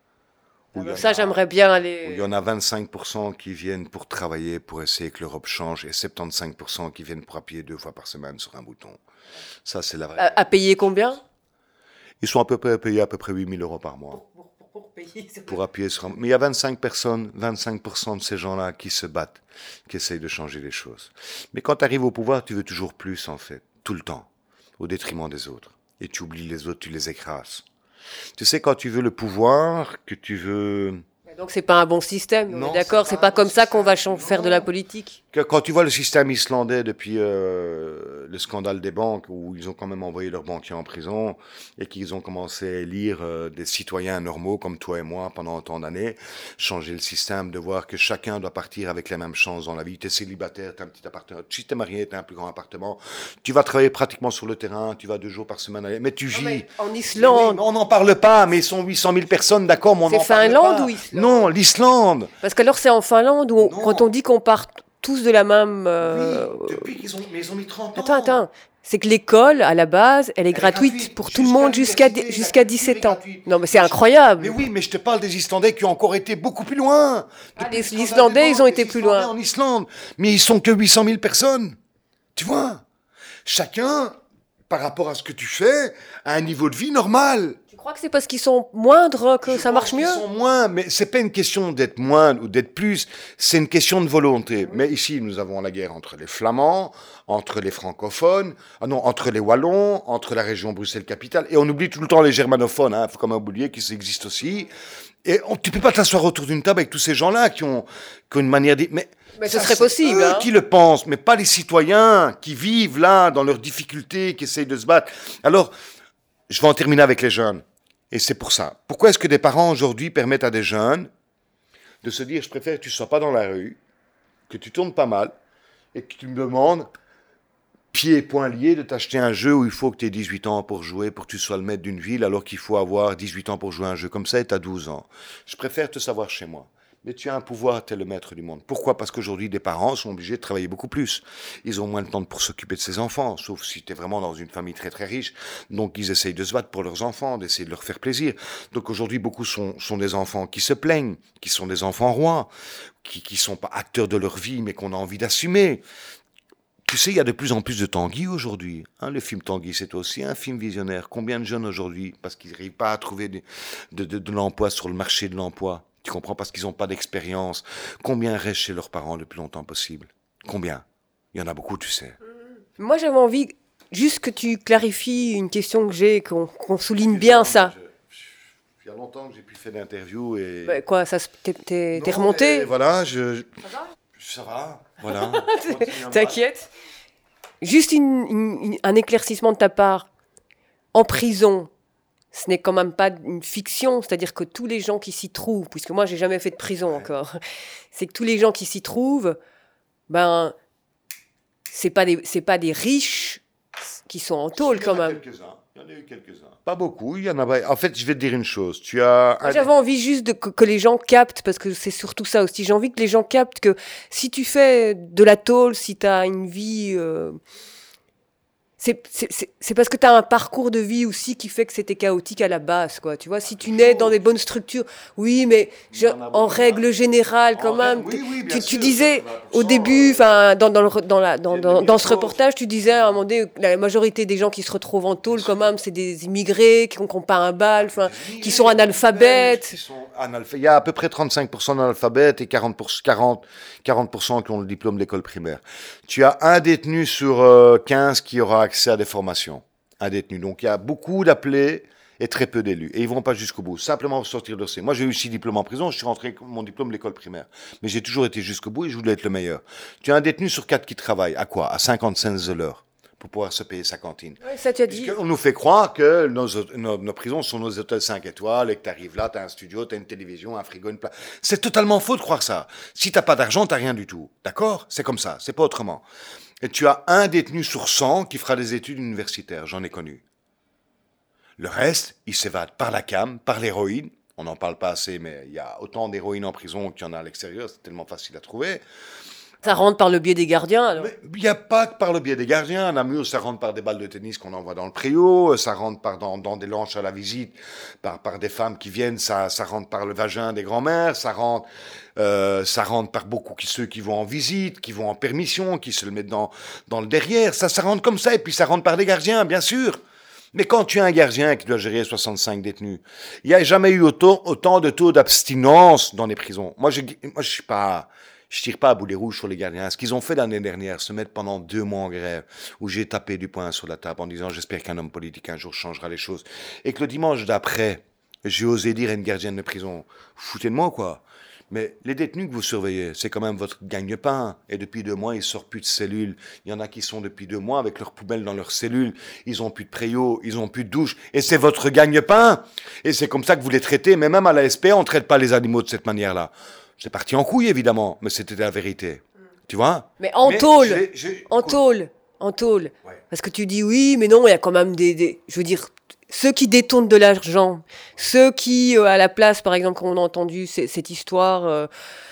Speaker 1: Où il y en
Speaker 12: Ça,
Speaker 1: a-
Speaker 12: j'aimerais bien
Speaker 1: où
Speaker 12: aller.
Speaker 1: il y en a vingt-cinq pour cent qui viennent pour travailler, pour essayer que l'Europe change, et soixante-quinze pour cent qui viennent pour appuyer deux fois par semaine sur un bouton. Ça, c'est la vraie.
Speaker 12: À, à payer combien?
Speaker 1: Ils sont à peu près payés à peu près huit mille euros par mois.
Speaker 12: Pour, pour, pour payer.
Speaker 1: Pour appuyer sur un... Mais il y a vingt-cinq personnes, vingt-cinq pour cent de ces gens-là qui se battent, qui essayent de changer les choses. Mais quand tu arrives au pouvoir, tu veux toujours plus, en fait, tout le temps, au détriment des autres. Et tu oublies les autres, tu les écrases. Tu sais, quand tu veux le pouvoir, que tu veux...
Speaker 12: Donc c'est pas un bon système, on
Speaker 1: Non,
Speaker 12: est d'accord,
Speaker 1: c'est
Speaker 12: c'est
Speaker 1: pas
Speaker 12: pas
Speaker 1: un
Speaker 12: comme
Speaker 1: bon
Speaker 12: ça qu'on va
Speaker 1: système,
Speaker 12: chan- faire de
Speaker 1: non.
Speaker 12: la politique.
Speaker 1: Que quand tu vois le système islandais depuis euh, le scandale des banques, où ils ont quand même envoyé leurs banquiers en prison, et qu'ils ont commencé à élire euh, des citoyens normaux comme toi et moi pendant autant d'années, changer le système, de voir que chacun doit partir avec les mêmes chances dans la vie. Tu es célibataire, tu as un petit appartement. Si tu es marié, tu as un plus grand appartement. Tu vas travailler pratiquement sur le terrain, tu vas deux jours par semaine aller, mais tu vis.
Speaker 12: mais en
Speaker 1: Oui,
Speaker 12: Islande,
Speaker 1: mais on n'en parle pas, mais ils sont huit cent mille personnes, d'accord, mais on
Speaker 12: C'est
Speaker 1: n'en parle
Speaker 12: Finlande
Speaker 1: pas.
Speaker 12: ou Islande?
Speaker 1: Non, l'Islande.
Speaker 12: parce qu'alors c'est en Finlande où on-
Speaker 1: Non.
Speaker 12: quand on dit qu'on part tous de la même. euh,
Speaker 1: Oui, depuis qu'ils ont, mais ils ont mis trente ans.
Speaker 12: Attends, attends. C'est que l'école, à la base, elle est gratuite,
Speaker 1: gratuite
Speaker 12: pour tout le
Speaker 1: jusqu'à
Speaker 12: monde jusqu'à
Speaker 1: l'université,
Speaker 12: di- jusqu'à
Speaker 1: la
Speaker 12: dix-sept
Speaker 1: culture est
Speaker 12: ans.
Speaker 1: gratuite.
Speaker 12: Non, mais c'est incroyable.
Speaker 1: Mais oui, mais je te parle des Islandais qui ont encore été beaucoup plus loin.
Speaker 12: Ah,
Speaker 1: Depuis
Speaker 12: les
Speaker 1: le scandale
Speaker 12: Islandais,
Speaker 1: des
Speaker 12: ils ont
Speaker 1: banques,
Speaker 12: été
Speaker 1: les
Speaker 12: plus
Speaker 1: Islandais
Speaker 12: loin.
Speaker 1: En Islande, mais ils sont que huit cent mille personnes. Tu vois, chacun, par rapport à ce que tu fais, a un niveau de vie normal.
Speaker 12: Tu crois que c'est parce qu'ils sont moindres que
Speaker 1: Je
Speaker 12: ça
Speaker 1: pense
Speaker 12: marche
Speaker 1: qu'ils
Speaker 12: mieux?
Speaker 1: sont moins, mais c'est pas une question d'être moins ou d'être plus, c'est une question de volonté. Mais ici, nous avons la guerre entre les Flamands, entre les francophones, ah non, entre les Wallons, entre la région Bruxelles-Capitale, et on oublie tout le temps les germanophones, hein, faut quand même oublier qu'ils existent aussi. Et on, tu peux pas t'asseoir autour d'une table avec tous ces gens-là qui ont, qui ont une manière de... Mais,
Speaker 12: Mais ce
Speaker 1: ça,
Speaker 12: serait
Speaker 1: c'est
Speaker 12: possible,
Speaker 1: eux
Speaker 12: hein.
Speaker 1: qui le pensent, mais pas les citoyens qui vivent là, dans leurs difficultés, qui essayent de se battre. Alors, je vais en terminer avec les jeunes. Et c'est pour ça. Pourquoi est-ce que des parents aujourd'hui permettent à des jeunes de se dire, je préfère que tu ne sois pas dans la rue, que tu tournes pas mal, et que tu me demandes, pieds et poings liés, de t'acheter un jeu où il faut que tu aies dix-huit ans pour jouer, pour que tu sois le maître d'une ville, alors qu'il faut avoir dix-huit ans pour jouer à un jeu comme ça et tu as douze ans. Je préfère te savoir chez moi. Mais tu as un pouvoir, tu es le maître du monde. Pourquoi ? Parce qu'aujourd'hui, des parents sont obligés de travailler beaucoup plus. Ils ont moins de temps pour s'occuper de ses enfants, sauf si tu es vraiment dans une famille très très riche. Donc, ils essayent de se battre pour leurs enfants, d'essayer de leur faire plaisir. Donc, aujourd'hui, beaucoup sont, sont des enfants qui se plaignent, qui sont des enfants rois, qui ne sont pas acteurs de leur vie, mais qu'on a envie d'assumer. Tu sais, il y a de plus en plus de Tanguy aujourd'hui. Hein, le film Tanguy, c'est aussi un film visionnaire. Combien de jeunes aujourd'hui, parce qu'ils n'arrivent pas à trouver de, de, de, de l'emploi sur le marché de l'emploi, tu comprends, parce qu'ils n'ont pas d'expérience. Combien restent chez leurs parents le plus longtemps possible ? Combien ? Il y en a beaucoup, tu sais.
Speaker 12: Moi, j'avais envie juste que tu clarifies une question que j'ai, qu'on, qu'on souligne bien ça.
Speaker 1: Il y a longtemps que j'ai pu faire d'interviews et...
Speaker 12: Bah, quoi, ça, t'es, t'es, t'es remonté ?
Speaker 1: Voilà, je... Ça va ? Ça va, voilà.
Speaker 12: T'inquiète. Juste une, une, un éclaircissement de ta part. En prison, ce n'est quand même pas une fiction, c'est-à-dire que tous les gens qui s'y trouvent, puisque moi j'ai jamais fait de prison ouais. encore, c'est que tous les gens qui s'y trouvent, ben, c'est pas des, c'est pas des riches qui sont en tôle quand même.
Speaker 1: Quelques-uns. Il y en a eu quelques-uns. Pas beaucoup, il y en a. En fait, je vais te dire une chose. Tu as. Un...
Speaker 12: J'avais envie juste de, que, que les gens captent, parce que c'est surtout ça aussi. J'ai envie que les gens captent que si tu fais de la tôle, si tu as une vie. Euh... C'est, c'est, c'est, c'est parce que tu as un parcours de vie aussi qui fait que c'était chaotique à la base, quoi. Tu vois, si tu nais dans des bonnes structures, oui, mais je, en règle générale, quand même.
Speaker 1: Oui, oui,
Speaker 12: tu,
Speaker 1: sûr,
Speaker 12: tu disais au début, enfin, dans, dans, le, dans, la, dans, dans, dans ce reportage, tu disais à un moment donné, la majorité des gens qui se retrouvent en tôle, quand même, c'est des immigrés qui n'ont pas un bal, enfin, qui sont analphabètes.
Speaker 1: Qui sont analph... Il y a à peu près trente-cinq pour cent d'analphabètes et quarante pour cent, quarante, quarante pour cent qui ont le diplôme de l'école primaire. Tu as un détenu sur euh, quinze qui aura accès à des formations, un détenu. Donc il y a beaucoup d'appelés et très peu d'élus. Et ils ne vont pas jusqu'au bout, simplement pour sortir de dossier. Moi j'ai eu six diplômes en prison, je suis rentré avec mon diplôme de l'école primaire. Mais j'ai toujours été jusqu'au bout et je voulais être le meilleur. Tu as un détenu sur quatre qui travaille. À quoi ? À cinquante cents de l'heure pour pouvoir se payer sa cantine.
Speaker 12: Ouais, ça tu as dit.
Speaker 1: On nous fait croire que nos, nos, nos prisons sont nos hôtels cinq étoiles et que tu arrives là, tu as un studio, tu as une télévision, un frigo, une place. C'est totalement faux de croire ça. Si tu n'as pas d'argent, tu n'as rien du tout. D'accord ? C'est comme ça, c'est pas autrement. Et tu as un détenu sur cent qui fera des études universitaires, j'en ai connu. Le reste, il s'évade par la cam, par l'héroïne. On n'en parle pas assez, mais il y a autant d'héroïne en prison qu'il y en a à l'extérieur, c'est tellement facile à trouver.
Speaker 12: Ça rentre par le biais des gardiens, alors ?
Speaker 1: Il n'y a pas que par le biais des gardiens. À Namur, ça rentre par des balles de tennis qu'on envoie dans le préau, ça rentre par, dans, dans des lanches à la visite, par, par des femmes qui viennent, ça, ça rentre par le vagin des grands-mères, ça rentre, euh, ça rentre par beaucoup qui, ceux qui vont en visite, qui vont en permission, qui se le mettent dans, dans le derrière. Ça, ça rentre comme ça, et puis ça rentre par des gardiens, bien sûr. Mais quand tu as un gardien qui doit gérer soixante-cinq détenus, il n'y a jamais eu autant, autant de taux d'abstinence dans les prisons. Moi, je ne suis pas... Je tire pas à boulet rouge sur les gardiens. Ce qu'ils ont fait l'année dernière, se mettre pendant deux mois en grève, où j'ai tapé du poing sur la table en disant « j'espère qu'un homme politique un jour changera les choses ». Et que le dimanche d'après, j'ai osé dire à une gardienne de prison « foutez de moi quoi ». Mais les détenus que vous surveillez, c'est quand même votre gagne-pain. Et depuis deux mois, ils ne sortent plus de cellules. Il y en a qui sont depuis deux mois avec leurs poubelles dans leurs cellules. Ils n'ont plus de préau, ils n'ont plus de douche. Et c'est votre gagne-pain. Et c'est comme ça que vous les traitez. Mais même à la S P A, on ne traite pas les animaux de cette manière-là. C'est parti en couille, évidemment, mais c'était la vérité. Tu vois ?
Speaker 12: Mais en mais tôle, j'ai, j'ai... en tôle, en tôle. Ouais. Parce que tu dis oui, mais non, il y a quand même des, des... Je veux dire, ceux qui détournent de l'argent, ceux qui, euh, à la place, par exemple, quand on a entendu c- cette histoire, euh,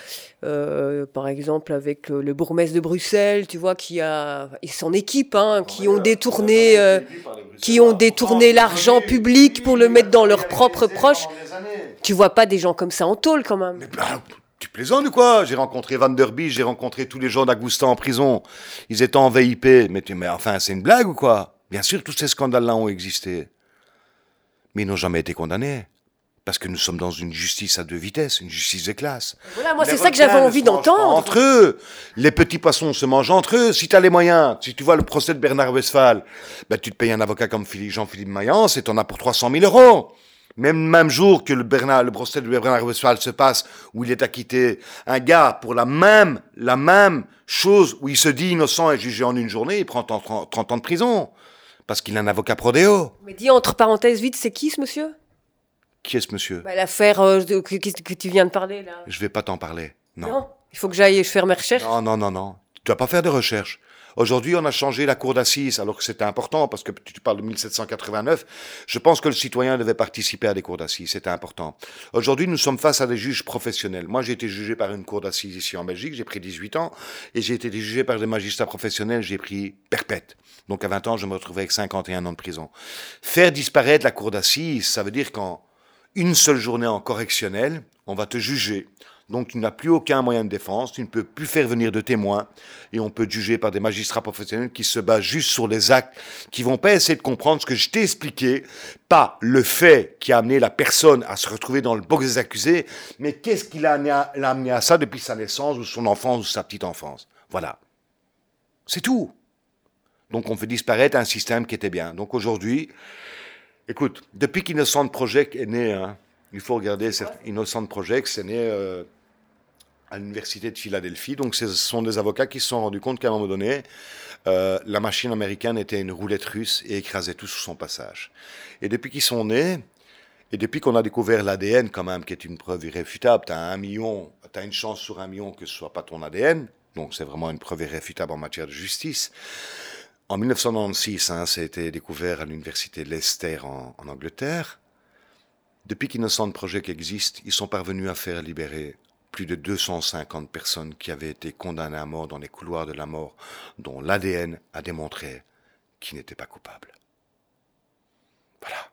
Speaker 12: euh, par exemple, avec le, le bourgmestre de Bruxelles, tu vois, qui a... Et son équipe, hein, qui ont détourné, euh, qui ont détourné l'argent public pour le mettre dans leurs propres proches. Tu vois pas des gens comme ça en tôle, quand même.
Speaker 1: Tu plaisantes ou quoi ? J'ai rencontré Van der Bie, j'ai rencontré tous les gens d'Agustin en prison. Ils étaient en V I P. Mais, mais enfin, c'est une blague ou quoi ? Bien sûr, tous ces scandales-là ont existé. Mais ils n'ont jamais été condamnés. Parce que nous sommes dans une justice à deux vitesses, une justice de classe.
Speaker 12: Voilà, moi, les c'est ça que j'avais envie d'entendre.
Speaker 1: Entre eux. Les petits poissons se mangent entre eux. Si tu as les moyens, si tu vois le procès de Bernard Westphal, ben, tu te payes un avocat comme Jean-Philippe Mayence et tu en as pour trois cent mille euros. Même même jour que le, Bernard, le procès de Bernard Westphal se passe, où il est acquitté, un gars, pour la même, la même chose, où il se dit innocent et jugé en une journée, il prend trente ans de prison. Parce qu'il a un avocat prodéo.
Speaker 12: Mais dis entre parenthèses vite, c'est qui ce monsieur?
Speaker 1: Qui est ce monsieur?
Speaker 12: Bah, l'affaire euh, de- que, que- que tu viens de parler là.
Speaker 1: Je vais pas t'en parler. Non.
Speaker 12: Non, il faut que j'aille faire mes recherches.
Speaker 1: Non, non, non, non. Tu vas pas faire de recherche. Aujourd'hui, on a changé la cour d'assises, alors que c'était important, parce que tu parles de mille sept cent quatre-vingt-neuf. Je pense que le citoyen devait participer à des cours d'assises, c'était important. Aujourd'hui, nous sommes face à des juges professionnels. Moi, j'ai été jugé par une cour d'assises ici en Belgique, j'ai pris dix-huit ans, et j'ai été jugé par des magistrats professionnels, j'ai pris perpète. Donc à vingt ans, je me retrouvais avec cinquante et un ans de prison. Faire disparaître la cour d'assises, ça veut dire qu'en une seule journée en correctionnel, on va te juger. Donc tu n'as plus aucun moyen de défense, tu ne peux plus faire venir de témoins, et on peut te juger par des magistrats professionnels qui se basent juste sur les actes, qui vont pas essayer de comprendre ce que je t'ai expliqué, pas le fait qui a amené la personne à se retrouver dans le box des accusés, mais qu'est-ce qui l'a amené à, l'a amené à ça depuis sa naissance, ou son enfance, ou sa petite enfance. Voilà. C'est tout. Donc on fait disparaître un système qui était bien. Donc aujourd'hui, écoute, depuis qu'Innocent Project est né, hein, il faut regarder, cette Innocent Project, c'est né euh, à l'université de Philadelphie. Donc ce sont des avocats qui se sont rendus compte qu'à un moment donné, euh, la machine américaine était une roulette russe et écrasait tout sur son passage. Et depuis qu'ils sont nés, et depuis qu'on a découvert l'A D N quand même, qui est une preuve irréfutable, tu as un million, tu as une chance sur un million que ce soit pas ton A D N, donc c'est vraiment une preuve irréfutable en matière de justice. En mille neuf cent quatre-vingt-seize, hein, ça a été découvert à l'université de Leicester en, en Angleterre. Depuis qu'Innocent Project existe, ils sont parvenus à faire libérer plus de deux cent cinquante personnes qui avaient été condamnées à mort dans les couloirs de la mort, dont l'A D N a démontré qu'ils n'étaient pas coupables. Voilà.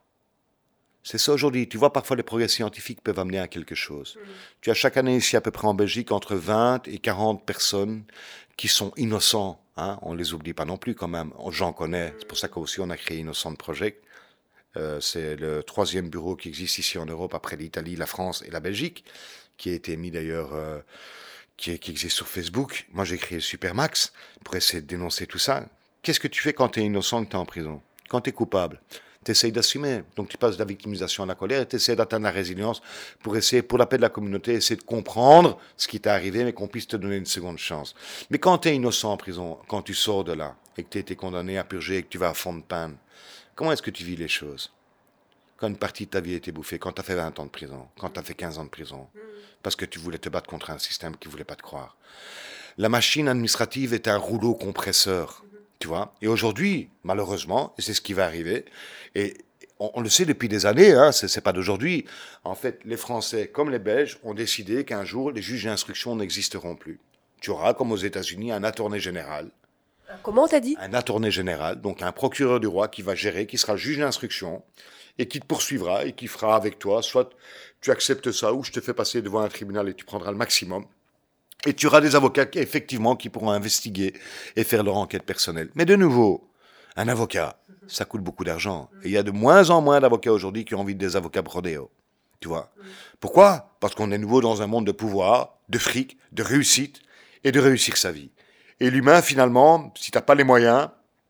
Speaker 1: C'est ça aujourd'hui. Tu vois, parfois les progrès scientifiques peuvent amener à quelque chose. Mmh. Tu as chaque année ici à peu près en Belgique entre vingt et quarante personnes qui sont innocents. Hein, on les oublie pas non plus quand même. J'en connais. C'est pour ça qu'aussi on a créé Innocent Project. Euh, c'est le troisième bureau qui existe ici en Europe après l'Italie, la France et la Belgique, qui a été mis d'ailleurs, euh, qui, qui existe sur Facebook. Moi j'ai créé Supermax pour essayer de dénoncer tout ça. Qu'est-ce que tu fais quand tu es innocent, que tu es en prison? Quand tu es coupable, tu essayes d'assumer. Donc tu passes de la victimisation à la colère et tu essaies d'atteindre la résilience pour essayer, pour la paix de la communauté, essayer de comprendre ce qui t'est arrivé, mais qu'on puisse te donner une seconde chance. Mais quand tu es innocent en prison, quand tu sors de là et que tu as été condamné à purger et que tu vas à fond de peine, comment est-ce que tu vis les choses? Quand une partie de ta vie a été bouffée, quand tu as fait vingt ans de prison, quand tu as fait quinze ans de prison, parce que tu voulais te battre contre un système qui ne voulait pas te croire. La machine administrative est un rouleau compresseur, tu vois. Et aujourd'hui, malheureusement, et c'est ce qui va arriver, et on, on le sait depuis des années, hein, c'est, c'est pas d'aujourd'hui, en fait, les Français comme les Belges ont décidé qu'un jour, les juges d'instruction n'existeront plus. Tu auras, comme aux États-Unis, un attorney général.
Speaker 12: Comment t'as dit?
Speaker 1: Un attorney général, donc un procureur du roi qui va gérer, qui sera juge d'instruction, et qui te poursuivra et qui fera avec toi, soit tu acceptes ça ou je te fais passer devant un tribunal et tu prendras le maximum. Et tu auras des avocats qui, effectivement, qui pourront investiguer et faire leur enquête personnelle. Mais de nouveau, un avocat, ça coûte beaucoup d'argent. Et il y a de moins en moins d'avocats aujourd'hui qui ont envie des avocats brodéo. Tu vois? Pourquoi? Parce qu'on est nouveau dans un monde de pouvoir, de fric, de réussite et de réussir sa vie. Et l'humain, finalement, si tu n'as pas les moyens,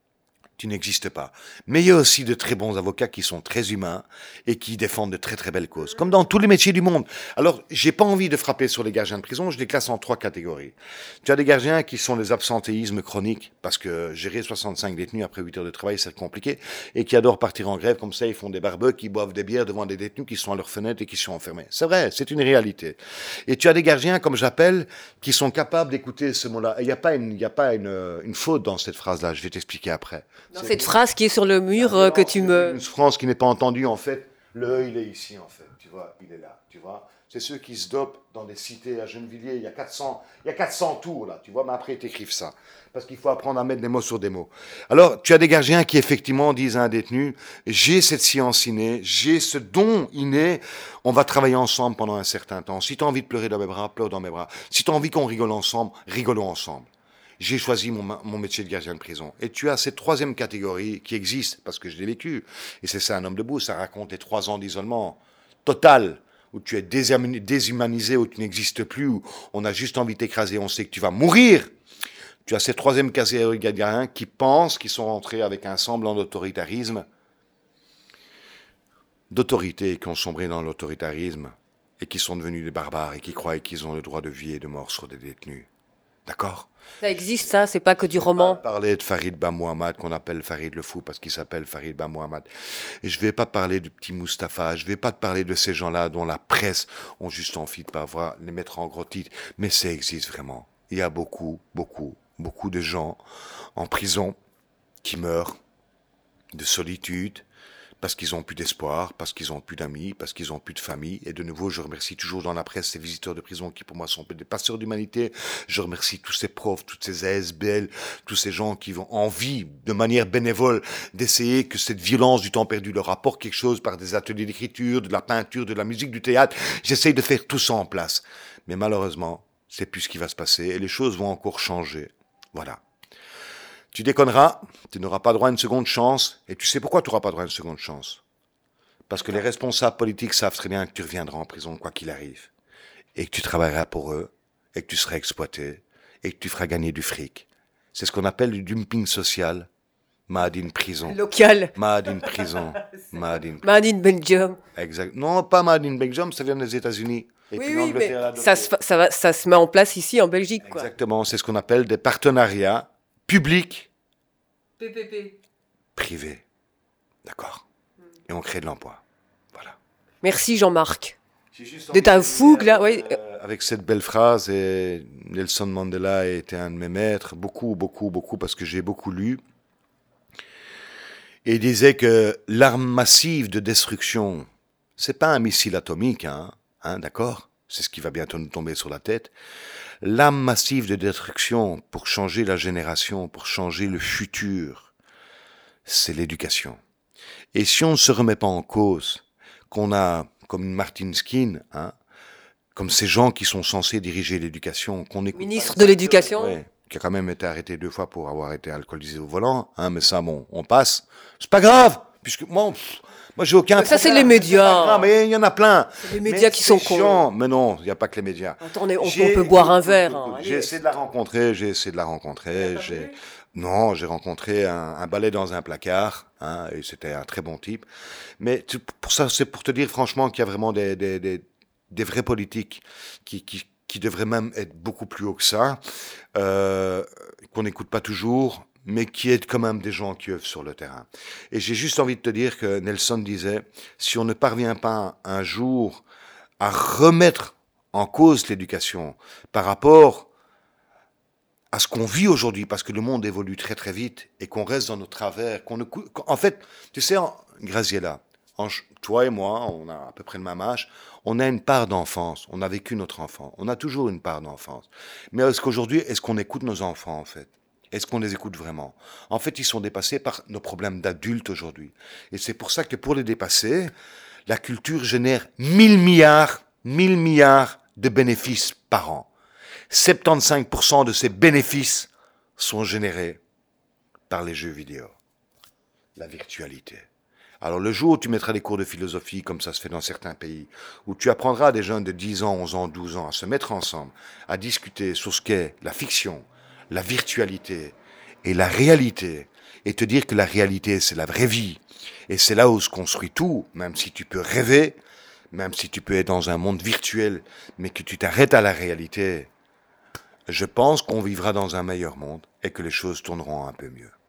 Speaker 1: tu n'existes pas. Mais il y a aussi de très bons avocats qui sont très humains et qui défendent de très très belles causes, comme dans tous les métiers du monde. Alors, j'ai pas envie de frapper sur les gardiens de prison, je les classe en trois catégories. Tu as des gardiens qui sont des absentéismes chroniques, parce que gérer soixante-cinq détenus après huit heures de travail, c'est compliqué, et qui adorent partir en grève, comme ça, ils font des barbecues, ils boivent des bières devant des détenus qui sont à leurs fenêtres et qui sont enfermés. C'est vrai, c'est une réalité. Et tu as des gardiens, comme j'appelle, qui sont capables d'écouter ce mot-là. Il n'y a pas une, il y a pas une, une faute dans cette phrase-là, je vais t'expliquer après.
Speaker 12: Dans c'est cette phrase qui est sur le mur euh, que tu me...
Speaker 1: Une phrase qui n'est pas entendue, en fait. Le, il est ici, en fait. Tu vois, il est là, tu vois. C'est ceux qui se dopent dans des cités à Gennevilliers. Il y a quatre cents, il y a quatre cents tours, là, tu vois. Mais après, ils t'écrivent ça. Parce qu'il faut apprendre à mettre des mots sur des mots. Alors, tu as des gardiens qui, effectivement, disent à un détenu, j'ai cette science innée, j'ai ce don inné, on va travailler ensemble pendant un certain temps. Si tu as envie de pleurer dans mes bras, pleure dans mes bras. Si tu as envie qu'on rigole ensemble, rigolons ensemble. J'ai choisi mon, mon métier de gardien de prison. Et tu as cette troisième catégorie qui existe, parce que je l'ai vécu. Et c'est ça, un homme debout, ça raconte les trois ans d'isolement total, où tu es déshumanisé, où tu n'existes plus, où on a juste envie de t'écraser, on sait que tu vas mourir. Tu as cette troisième catégorie de gardiens qui pensent qu'ils sont rentrés avec un semblant d'autoritarisme, d'autorité, qui ont sombré dans l'autoritarisme, et qui sont devenus des barbares, et qui croient qu'ils ont le droit de vie et de mort sur des détenus. D'accord?
Speaker 12: Ça existe, ça, c'est pas que du roman.
Speaker 1: Parler de Farid Bamouhamad, qu'on appelle Farid le Fou parce qu'il s'appelle Farid Bamouhamad. Et je vais pas parler du petit Mustapha, je vais pas te parler de ces gens-là dont la presse ont juste envie de pas voir, les mettre en gros titre. Mais ça existe vraiment. Il y a beaucoup, beaucoup, beaucoup de gens en prison qui meurent de solitude, parce qu'ils n'ont plus d'espoir, parce qu'ils n'ont plus d'amis, parce qu'ils n'ont plus de famille. Et de nouveau, je remercie toujours dans la presse ces visiteurs de prison qui pour moi sont des passeurs d'humanité. Je remercie tous ces profs, toutes ces A S B L, tous ces gens qui ont envie, de manière bénévole, d'essayer que cette violence du temps perdu leur apporte quelque chose par des ateliers d'écriture, de la peinture, de la musique, du théâtre. J'essaye de faire tout ça en place. Mais malheureusement, c'est plus ce qui va se passer et les choses vont encore changer. Voilà. Tu déconneras, tu n'auras pas droit à une seconde chance. Et tu sais pourquoi tu n'auras pas droit à une seconde chance? Parce que les responsables politiques savent très bien que tu reviendras en prison quoi qu'il arrive. Et que tu travailleras pour eux, et que tu seras exploité, et que tu feras gagner du fric. C'est ce qu'on appelle du dumping social. Made in prison.
Speaker 12: Local.
Speaker 1: Made in prison. Made in,
Speaker 12: Made in Belgium.
Speaker 1: exact. Non, pas Made in Belgium, ça vient des États-Unis. Et
Speaker 12: Oui,
Speaker 1: puis
Speaker 12: oui, mais
Speaker 1: l'Angleterre a
Speaker 12: ça se, fa- ça, va, ça se met en place ici, en Belgique, quoi.
Speaker 1: Exactement, c'est ce qu'on appelle des partenariats publics
Speaker 12: P P P.
Speaker 1: privés. D'accord? Et on crée de l'emploi.
Speaker 12: Merci Jean-Marc. De ta fougue, là, oui.
Speaker 1: Euh, avec cette belle phrase, et Nelson Mandela a été un de mes maîtres, beaucoup, beaucoup, beaucoup, parce que j'ai beaucoup lu. Et il disait que l'arme massive de destruction, c'est pas un missile atomique, hein, hein, d'accord? C'est ce qui va bientôt nous tomber sur la tête. L'arme massive de destruction pour changer la génération, pour changer le futur, c'est l'éducation. Et si on ne se remet pas en cause, qu'on a, comme Martin Skin, hein, comme ces gens qui sont censés diriger l'éducation, qu'on écoute
Speaker 12: Ministre
Speaker 1: pas-
Speaker 12: de l'Éducation.
Speaker 1: Ouais, qui a quand même été arrêté deux fois pour avoir été alcoolisé au volant, hein, mais ça, bon, on passe. C'est pas grave, puisque moi, pff, moi j'ai aucun
Speaker 12: Mais ça, c'est
Speaker 1: problème.
Speaker 12: les médias.
Speaker 1: C'est pas grave, mais il y en a plein.
Speaker 12: C'est les médias
Speaker 1: Mais
Speaker 12: qui sont
Speaker 1: c'est
Speaker 12: cons.
Speaker 1: chiant. Mais non, il n'y a pas que les médias.
Speaker 12: Attendez, on,
Speaker 1: J'ai-
Speaker 12: on peut boire un
Speaker 1: écoute,
Speaker 12: verre.
Speaker 1: écoute,
Speaker 12: hein,
Speaker 1: J'ai
Speaker 12: allez.
Speaker 1: essayé de la rencontrer, j'ai essayé de la rencontrer. J'ai... Non, j'ai rencontré un, un balai dans un placard, hein, et c'était un très bon type. Mais tu- pour ça, c'est pour te dire franchement qu'il y a vraiment des, des, des, des vrais politiques qui, qui, qui devraient même être beaucoup plus haut que ça, euh, qu'on n'écoute pas toujours, mais qui aident quand même des gens qui œuvrent sur le terrain. Et j'ai juste envie de te dire que Nelson disait, si on ne parvient pas un jour à remettre en cause l'éducation par rapport à ce qu'on vit aujourd'hui, parce que le monde évolue très très vite et qu'on reste dans nos travers, qu'on ne cou- en fait, tu sais, en, Graziella, en- toi et moi, on a à peu près le même âge, on a une part d'enfance, on a vécu notre enfant, on a toujours une part d'enfance. Mais est-ce qu'aujourd'hui, est-ce qu'on écoute nos enfants en fait? Est-ce qu'on les écoute vraiment? En fait, ils sont dépassés par nos problèmes d'adultes aujourd'hui. Et c'est pour ça que pour les dépasser, la culture génère mille milliards, mille milliards de bénéfices par an. soixante-quinze pour cent de ces bénéfices sont générés par les jeux vidéo, la virtualité. Alors le jour où tu mettras des cours de philosophie, comme ça se fait dans certains pays, où tu apprendras à des jeunes de dix ans, onze ans, douze ans à se mettre ensemble, à discuter sur ce qu'est la fiction, la virtualité et la réalité, et te dire que la réalité c'est la vraie vie, et c'est là où se construit tout, même si tu peux rêver, même si tu peux être dans un monde virtuel, mais que tu t'arrêtes à la réalité, je pense qu'on vivra dans un meilleur monde et que les choses tourneront un peu mieux.